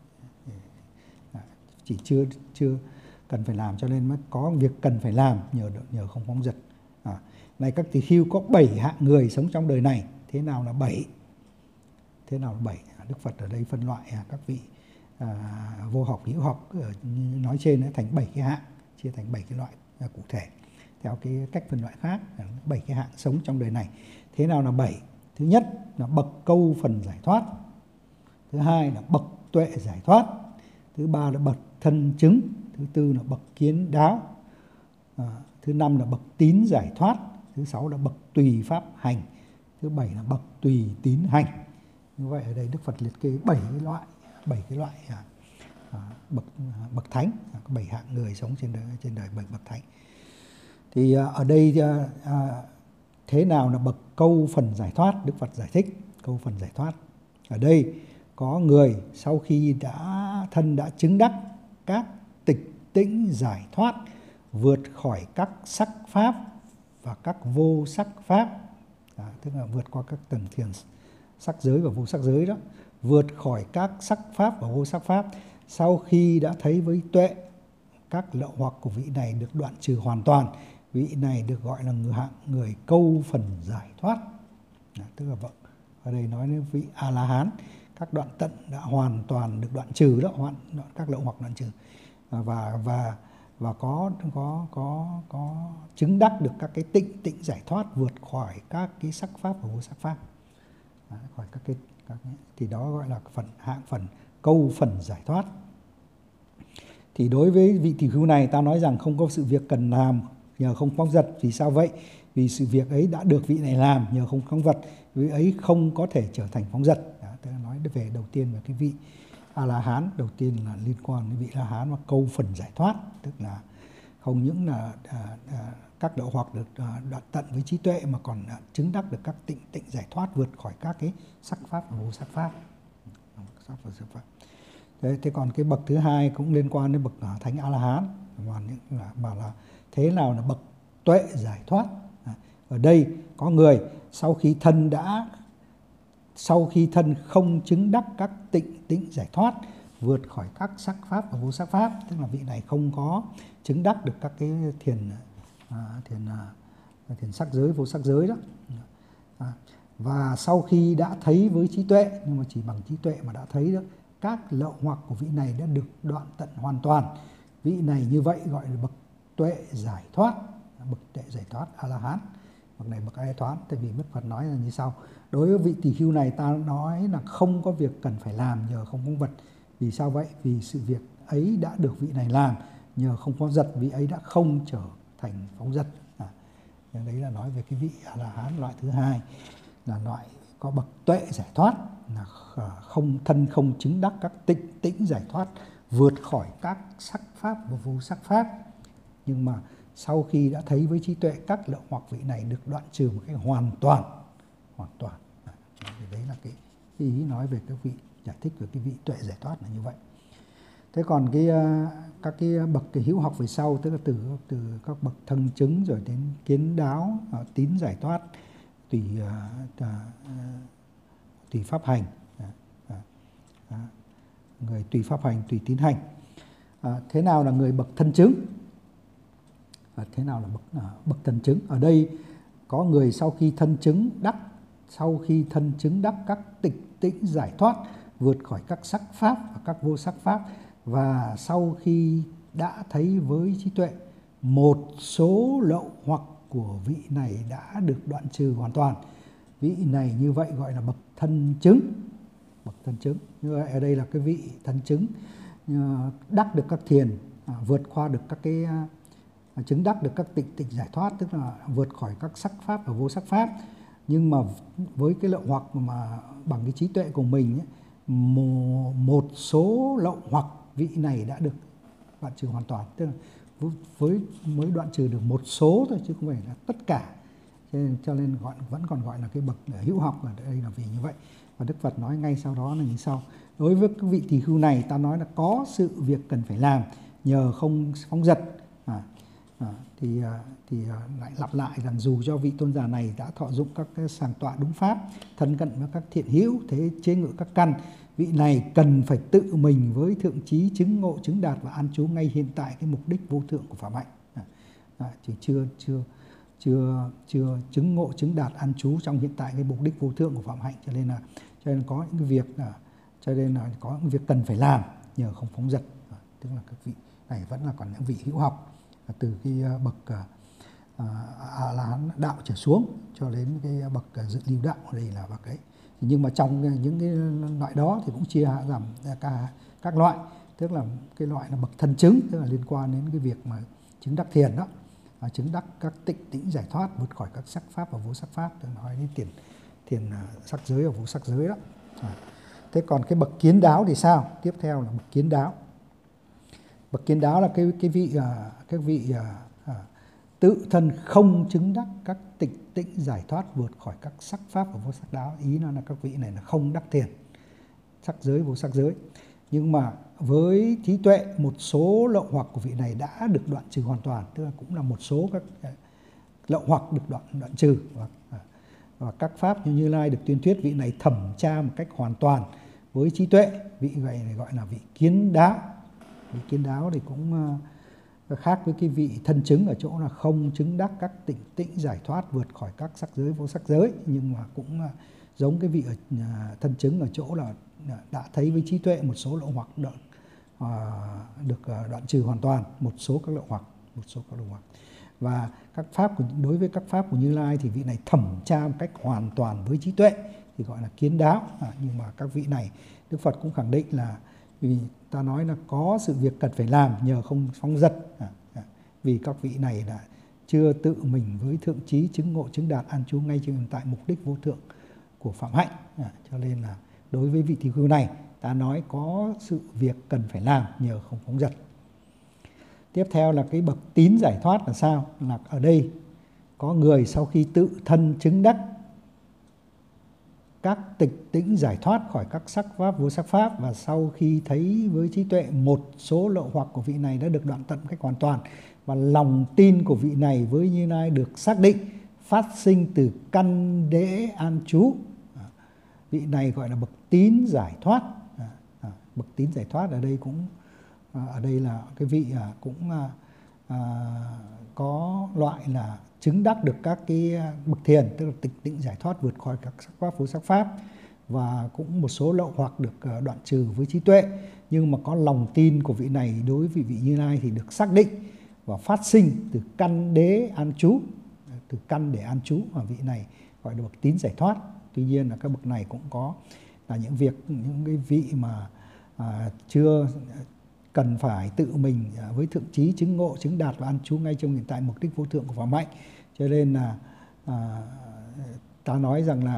Chỉ chưa chưa cần phải làm cho nên mới có việc cần phải làm nhờ nhờ không phóng dật. À, này các tỳ khưu, có bảy hạng người sống trong đời này. Thế nào là bảy? Thế nào là bảy? Đức Phật ở đây phân loại các vị à, vô học, hữu học nói trên thành bảy cái hạng, chia thành bảy cái loại à, cụ thể theo cái cách phân loại khác, bảy cái hạng sống trong đời này. Thế nào là bảy? Thứ nhất là bậc câu phần giải thoát, thứ hai là bậc tuệ giải thoát, thứ ba là bậc thân chứng, thứ tư là bậc kiến đáo, à, thứ năm là bậc tín giải thoát, thứ sáu là bậc tùy pháp hành, thứ bảy là bậc tùy tín hành. Như vậy ở đây Đức Phật liệt kê bảy cái loại, bảy cái loại à, à, bậc bậc thánh, à, có bảy hạng người sống trên đời trên đời bảy bậc thánh. Thì à, ở đây à, à, thế nào là bậc câu phần giải thoát? Đức Phật giải thích câu phần giải thoát. Ở đây có người sau khi đã thân đã chứng đắc các tịch tĩnh giải thoát, vượt khỏi các sắc pháp và các vô sắc pháp, à, tức là vượt qua các tầng thiền sắc giới và vô sắc giới đó, vượt khỏi các sắc pháp và vô sắc pháp. Sau khi đã thấy với tuệ các lậu hoặc của vị này được đoạn trừ hoàn toàn, vị này được gọi là người hạng người câu phần giải thoát. À, tức là vợ ở đây nói đến vị A La Hán, các đoạn tận đã hoàn toàn được đoạn trừ đó, hoàn đoạn các lậu hoặc đoạn trừ, à, và và và có có có có chứng đắc được các cái tịnh tịnh giải thoát, vượt khỏi các cái sắc pháp và vô sắc pháp, à, khỏi các cái, các cái thì đó gọi là phần hạng phần câu phần giải thoát. Thì đối với vị tỳ khưu này, ta nói rằng không có sự việc cần làm nhờ không phóng dật. Vì sao vậy? Vì sự việc ấy đã được vị này làm nhờ không phóng dật, vị ấy không có thể trở thành phóng dật. Đó, tôi nói về đầu tiên về cái vị A La Hán, đầu tiên là liên quan đến vị A La Hán và câu phần giải thoát, tức là không những là à, à, các đạo hoặc được à, đoạn tận với trí tuệ mà còn à, chứng đắc được các tịnh tịnh giải thoát, vượt khỏi các cái sắc pháp và vô sắc pháp. Sắc và sắc pháp. Thế, thế còn cái bậc thứ hai cũng liên quan đến bậc uh, thánh A La Hán, mà, là, mà là thế nào là bậc tuệ giải thoát. À, ở đây có người sau khi thân đã sau khi thân không chứng đắc các tịnh tĩnh giải thoát, vượt khỏi các sắc pháp và vô sắc pháp, tức là vị này không có chứng đắc được các cái thiền à, thiền à, thiền sắc giới, vô sắc giới đó. À, và sau khi đã thấy với trí tuệ, nhưng mà chỉ bằng trí tuệ mà đã thấy đó, các lậu hoặc của vị này đã được đoạn tận hoàn toàn. Vị này như vậy gọi là bậc tuệ giải thoát, bậc tuệ giải thoát A La Hán. Bậc này bậc A La Hán, tại vì Đức Phật nói là như sau: đối với vị tỳ khưu này ta nói là không có việc cần phải làm nhờ không phóng vật. Vì sao vậy? Vì sự việc ấy đã được vị này làm nhờ không phóng dật, vị ấy đã không trở thành phóng dật. À, đấy là nói về cái vị A La Hán loại thứ hai, là loại có bậc tuệ giải thoát, là không thân không chứng đắc các tịnh tĩnh giải thoát, vượt khỏi các sắc pháp và vô sắc pháp. Nhưng mà sau khi đã thấy với trí tuệ các lậu hoặc, vị này được đoạn trừ một cái hoàn toàn, hoàn toàn. Đấy là cái ý nói về cái vị, giải thích về cái vị tuệ giải thoát là như vậy. Thế còn cái các cái bậc cái hữu học về sau, tức là từ từ các bậc thân chứng rồi đến kiến đáo, tín giải thoát, tùy uh, tùy pháp hành, uh, uh, người tùy pháp hành, tùy tín hành. Uh, thế nào là người bậc thân chứng? Uh, thế nào là bậc uh, bậc thân chứng? Ở đây có người sau khi thân chứng đắc, sau khi thân chứng đắc các tịch tĩnh giải thoát, vượt khỏi các sắc pháp và các vô sắc pháp, và sau khi đã thấy với trí tuệ một số lậu hoặc của vị này đã được đoạn trừ hoàn toàn. Vị này như vậy gọi là bậc thân chứng. Bậc thân chứng. Như vậy ở đây là cái vị thân chứng đắc được các thiền, vượt qua được các cái chứng đắc được các tịnh tịnh giải thoát, tức là vượt khỏi các sắc pháp và vô sắc pháp. Nhưng mà với cái lậu hoặc mà bằng cái trí tuệ của mình ấy, một số lậu hoặc vị này đã được đoạn trừ hoàn toàn, tức là với mới đoạn trừ được một số thôi chứ không phải là tất cả, cho nên, cho nên gọi, vẫn còn gọi là cái bậc hữu học. Ở đây là vì như vậy. Và Đức Phật nói ngay sau đó là như sau: đối với các vị tỳ khưu này, ta nói là có sự việc cần phải làm, nhờ không phóng dật. À, à, thì thì lại lặp lại rằng dù cho vị tôn giả này đã thọ dụng các cái sàng tọa đúng pháp, thân cận với các thiện hữu, thế chế ngự các căn, vị này cần phải tự mình với thượng trí chứng ngộ chứng đạt và an trú ngay hiện tại cái mục đích vô thượng của pháp hạnh. À, à, thì chưa chưa chưa chưa chứng ngộ chứng đạt an trú trong hiện tại cái mục đích vô thượng của phạm hạnh, cho nên là cho nên có những cái việc à, cho nên là có những việc cần phải làm nhờ không phóng dật. À, tức là các vị này vẫn là còn những vị hữu học, à, từ cái bậc a la hán đạo trở xuống cho đến cái bậc dự lưu đạo, ở đây là bậc ấy. Nhưng mà trong những cái loại đó thì cũng chia giảm cả các loại, tức là cái loại là bậc thân chứng, tức là liên quan đến cái việc mà chứng đắc thiền đó, à, chứng đắc các tịnh tĩnh giải thoát, vượt khỏi các sắc pháp và vô sắc pháp, tôi nói đến tiền thiền sắc giới và vô sắc giới đó. À, thế còn cái bậc kiến đáo thì sao? Tiếp theo là bậc kiến đáo. Bậc kiến đáo là cái cái vị à, các vị à, à, tự thân không chứng đắc các tịnh tĩnh giải thoát, vượt khỏi các sắc pháp và vô sắc đáo. Ý nó là các vị này là không đắc thiền, sắc giới vô sắc giới. Nhưng mà với trí tuệ, một số lậu hoặc của vị này đã được đoạn trừ hoàn toàn, tức là cũng là một số các lậu hoặc được đoạn đoạn trừ, và, và các pháp như Như Lai được tuyên thuyết, vị này thẩm tra một cách hoàn toàn với trí tuệ. Vị vậy này gọi là vị kiến đáo. Vị kiến đáo thì cũng khác với cái vị thân chứng ở chỗ là không chứng đắc các tịnh tĩnh giải thoát, vượt khỏi các sắc giới vô sắc giới, nhưng mà cũng giống cái vị ở thân chứng ở chỗ là đã thấy với trí tuệ một số lậu hoặc đoạn, à, được đoạn trừ hoàn toàn, một số các lậu hoặc, một số các lậu hoặc. Và các pháp của, đối với các pháp của Như Lai thì vị này thẩm tra một cách hoàn toàn với trí tuệ thì gọi là kiến đáo. À, nhưng mà các vị này Đức Phật cũng khẳng định là vì ta nói là có sự việc cần phải làm, nhờ không phóng dật. À, à, vì các vị này là chưa tự mình với thượng trí chứng ngộ chứng đạt an trú ngay trên tại mục đích vô thượng của phạm hạnh. À, cho nên là đối với vị tỳ khưu này ta nói có sự việc cần phải làm, nhờ không phóng dật. Tiếp theo là cái bậc tín giải thoát là sao? Là ở đây có người sau khi tự thân chứng đắc các tịch tĩnh giải thoát khỏi các sắc pháp vô sắc pháp, và sau khi thấy với trí tuệ một số lậu hoặc của vị này đã được đoạn tận cách hoàn toàn, và lòng tin của vị này với Như Lai được xác định phát sinh từ căn đế an trú. À, vị này gọi là bậc tín giải thoát. À, à, bậc tín giải thoát ở đây cũng à, ở đây là cái vị à, cũng à, à, có loại là chứng đắc được các cái bậc thiền, tức là tịch tĩnh giải thoát, vượt khỏi các sắc pháp vô sắc pháp, và cũng một số lậu hoặc được đoạn trừ với trí tuệ. Nhưng mà có lòng tin của vị này đối với vị Như Lai thì được xác định và phát sinh từ căn đế an trú, từ căn để an trú, và vị này gọi là bậc tín giải thoát. Tuy nhiên là các bậc này cũng có là những việc, những cái vị mà à, chưa cần phải tự mình với thượng trí chứng ngộ chứng đạt và an trú ngay trong hiện tại mục đích vô thượng của pháp hạnh. Cho nên là à, ta nói rằng là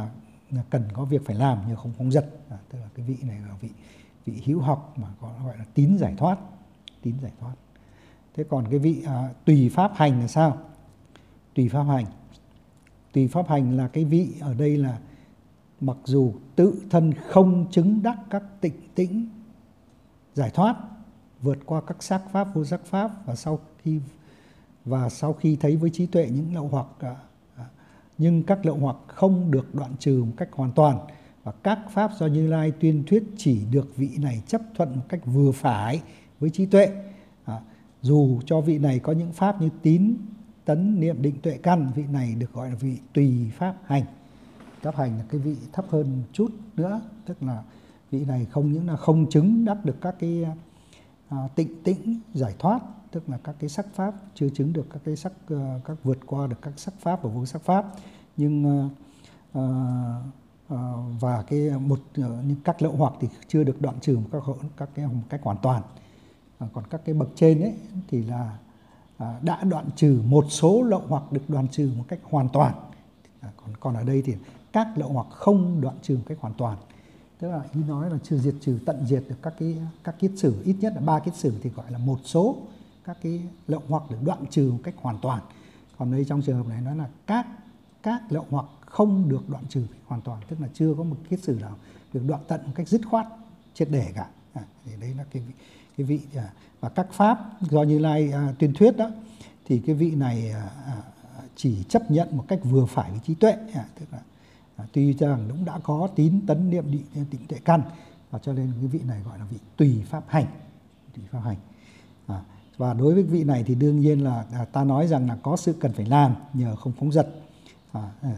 cần có việc phải làm nhờ không phóng dật, à, tức là cái vị này là vị vị hữu học mà có gọi là tín giải thoát, tín giải thoát. Thế còn cái vị à, tùy pháp hành là sao? Tùy pháp hành, tùy pháp hành là cái vị ở đây là mặc dù tự thân không chứng đắc các tịnh tĩnh giải thoát, vượt qua các sắc pháp vô sắc pháp, và sau khi và sau khi thấy với trí tuệ những lậu hoặc, à, à, nhưng các lậu hoặc không được đoạn trừ một cách hoàn toàn, và các pháp do Như Lai tuyên thuyết chỉ được vị này chấp thuận một cách vừa phải với trí tuệ. À, dù cho vị này có những pháp như tín, tấn, niệm, định, tuệ, căn, vị này được gọi là vị tùy pháp hành. Pháp hành là cái vị thấp hơn chút nữa, tức là vị này không những là không chứng đắc được các cái à, tịnh tĩnh giải thoát, tức là các cái sắc pháp, chưa chứng được các cái sắc, uh, các vượt qua được các sắc pháp và vô sắc pháp, nhưng uh, uh, uh, và cái một uh, những các lậu hoặc thì chưa được đoạn trừ một các các cái một cách hoàn toàn. Uh, còn các cái bậc trên ấy thì là uh, đã đoạn trừ một số lậu hoặc được đoạn trừ một cách hoàn toàn. Uh, còn còn ở đây thì các lậu hoặc không đoạn trừ một cách hoàn toàn, tức là ý nói là chưa diệt trừ tận diệt được các cái các kiết sử, ít nhất là ba kiết sử thì gọi là một số các cái lậu hoặc được đoạn trừ một cách hoàn toàn. Còn đây trong trường hợp này nói là các các lậu hoặc không được đoạn trừ hoàn toàn, tức là chưa có một kiết sử nào được đoạn tận một cách dứt khoát triệt để cả. À, thì đấy là cái cái vị à, và các pháp do Như Lai à, tuyên thuyết đó, thì cái vị này à, à, chỉ chấp nhận một cách vừa phải với trí tuệ, à, tức là à, tuy rằng cũng đã có tín, tấn, niệm, định, định, tuệ, căn, và cho nên cái vị này gọi là vị tùy pháp hành, tùy pháp hành. À, và đối với vị này thì đương nhiên là à, ta nói rằng là có sự cần phải làm nhờ không phóng dật, à, à,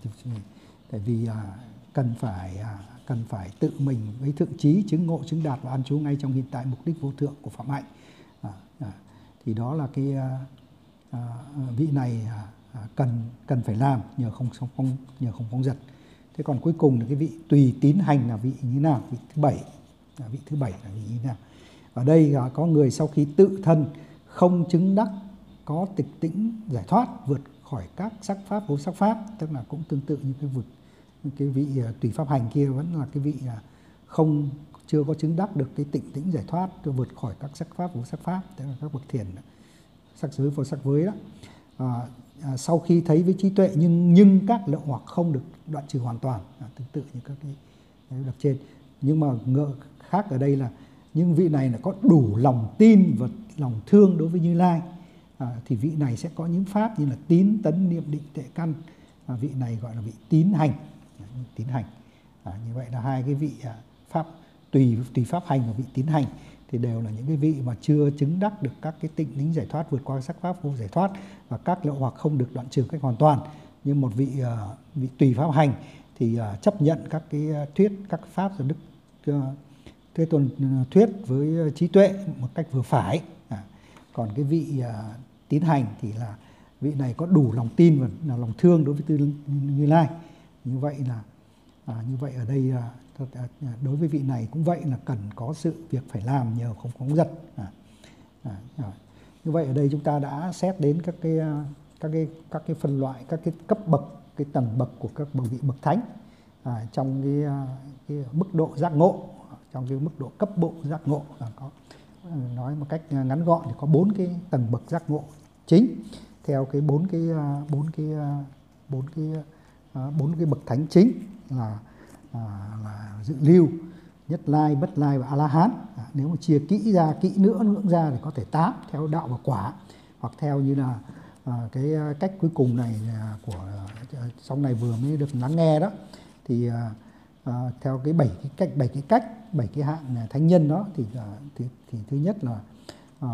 tại vì à, cần phải à, cần phải tự mình với thượng trí chứng ngộ, chứng đạt và an trú ngay trong hiện tại mục đích vô thượng của phạm hạnh. À, à, thì đó là cái à, à, vị này à, à, cần cần phải làm nhờ không không nhờ không phóng dật. Thế còn cuối cùng là cái vị tùy tín hành là vị như nào? Vị thứ bảy, là vị thứ bảy là vị như nào? Ở đây có người sau khi tự thân không chứng đắc có tịch tĩnh giải thoát, vượt khỏi các sắc pháp vô sắc pháp, tức là cũng tương tự như cái vực cái vị tùy pháp hành kia, vẫn là cái vị không chưa có chứng đắc được cái tịnh tĩnh giải thoát, vượt khỏi các sắc pháp vô sắc pháp, tức là các bậc thiền sắc giới vô sắc giới đó. À, à, sau khi thấy với trí tuệ nhưng nhưng các lậu hoặc không được đoạn trừ hoàn toàn, à, tương tự như các cái, cái bậc trên. Nhưng mà ngợ khác ở đây là nhưng vị này là có đủ lòng tin và lòng thương đối với Như Lai, à, thì vị này sẽ có những pháp như là tín, tấn, niệm, định, tuệ, căn. À, vị này gọi là vị tín hành, à, tín hành. À, như vậy là hai cái vị à, pháp tùy tùy pháp hành và vị tín hành thì đều là những cái vị mà chưa chứng đắc được các cái tịnh tĩnh giải thoát, vượt qua sắc pháp vô giải thoát, và các lậu hoặc không được đoạn trừ cách hoàn toàn. Nhưng một vị uh, vị tùy pháp hành thì uh, chấp nhận các cái uh, thuyết, các pháp do Đức uh, Thế Tôn uh, thuyết với uh, trí tuệ một cách vừa phải. À, còn cái vị uh, tín hành thì là vị này có đủ lòng tin và là lòng thương đối với Tư Như Lai. Như vậy là à, như vậy ở đây uh, đối với vị này cũng vậy, là cần có sự việc phải làm nhờ không phóng dật. À, à, à. Như vậy ở đây chúng ta đã xét đến các cái các cái các cái phân loại, các cái cấp bậc, cái tầng bậc của các bậc vị bậc thánh, à, trong cái, cái mức độ giác ngộ, trong cái mức độ cấp bộ giác ngộ là có, nói một cách ngắn gọn thì có bốn cái tầng bậc giác ngộ chính theo cái bốn cái bốn cái bốn cái bốn cái bậc thánh chính là À, là dự lưu, nhất lai, bất lai và a la hán. À, nếu mà chia kỹ ra kỹ nữa ngưỡng ra thì có thể tám theo đạo và quả, hoặc theo như là à, cái cách cuối cùng này à, của à, sau này vừa mới được lắng nghe đó, thì à, à, theo cái bảy cái cách bảy cái cách bảy cái hạng thánh nhân đó thì à, thì, thì thứ nhất là à,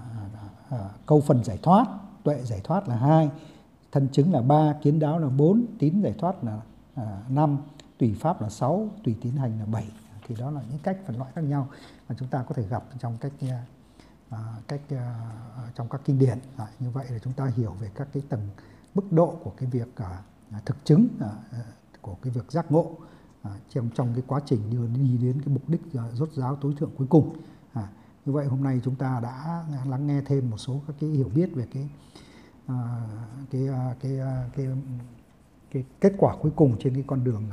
à, câu phần giải thoát, tuệ giải thoát là hai, thân chứng là ba, kiến đáo là bốn, tín giải thoát là à, năm, tùy pháp là sáu, tùy tín hành là bảy. Thì đó là những cách phân loại khác nhau mà chúng ta có thể gặp trong cách uh, cách uh, trong các kinh điển. À, như vậy là chúng ta hiểu về các cái tầng mức độ của cái việc uh, thực chứng uh, của cái việc giác ngộ uh, trong trong cái quá trình đưa đi đến cái mục đích uh, rốt ráo tối thượng cuối cùng. À, như vậy hôm nay chúng ta đã lắng nghe thêm một số các cái hiểu biết về cái uh, cái, uh, cái, uh, cái cái kết quả cuối cùng trên cái con đường uh,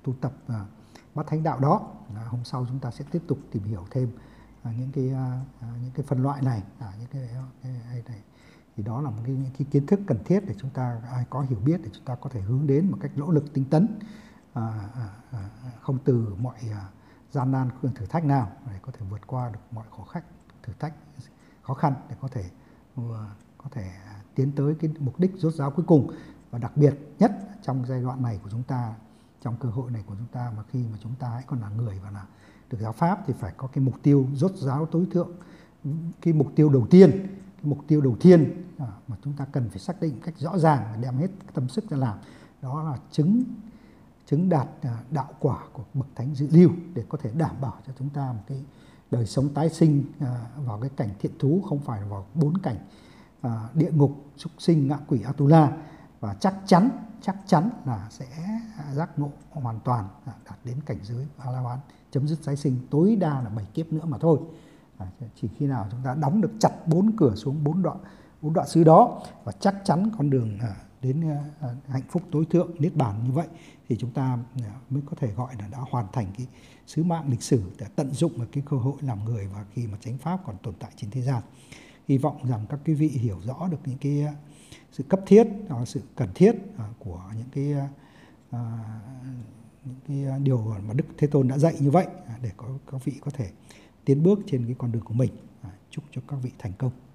tu tập à, bát thánh đạo đó. À, hôm sau chúng ta sẽ tiếp tục tìm hiểu thêm à, những cái à, những cái phân loại này, à, những cái, cái, cái này. Thì đó là một cái, những cái kiến thức cần thiết để chúng ta ai có hiểu biết để chúng ta có thể hướng đến một cách nỗ lực tinh tấn, à, à, à, không từ mọi à, gian nan thử thách nào để có thể vượt qua được mọi khó khăn thử thách khó khăn để có thể uh, có thể tiến tới cái mục đích rốt ráo cuối cùng. Và đặc biệt nhất trong giai đoạn này của chúng ta, trong cơ hội này của chúng ta, mà khi mà chúng ta hãy còn là người và là được giáo pháp thì phải có cái mục tiêu rốt ráo tối thượng. Cái mục tiêu đầu tiên, cái mục tiêu đầu tiên à, mà chúng ta cần phải xác định một cách rõ ràng và đem hết tâm sức ra làm, đó là chứng chứng đạt à, đạo quả của bậc thánh dự lưu, để có thể đảm bảo cho chúng ta một cái đời sống tái sinh à, vào cái cảnh thiện thú, không phải vào bốn cảnh à, địa ngục, súc sinh, ngạ quỷ, Atula. Và chắc chắn chắc chắn là sẽ giác ngộ hoàn toàn, à, đạt đến cảnh giới A La Hán, chấm dứt tái sinh tối đa là bảy kiếp nữa mà thôi. À, chỉ khi nào chúng ta đóng được chặt bốn cửa xuống bốn đoạn bốn đoạn xứ đó, và chắc chắn con đường à, đến à, hạnh phúc tối thượng niết bàn như vậy, thì chúng ta à, mới có thể gọi là đã hoàn thành cái sứ mạng lịch sử để tận dụng vào cái cơ hội làm người và khi mà chánh pháp còn tồn tại trên thế gian. Hy vọng rằng các quý vị hiểu rõ được những cái sự cấp thiết, sự cần thiết của những cái những cái điều mà Đức Thế Tôn đã dạy như vậy, để có các vị có thể tiến bước trên cái con đường của mình. Chúc cho các vị thành công.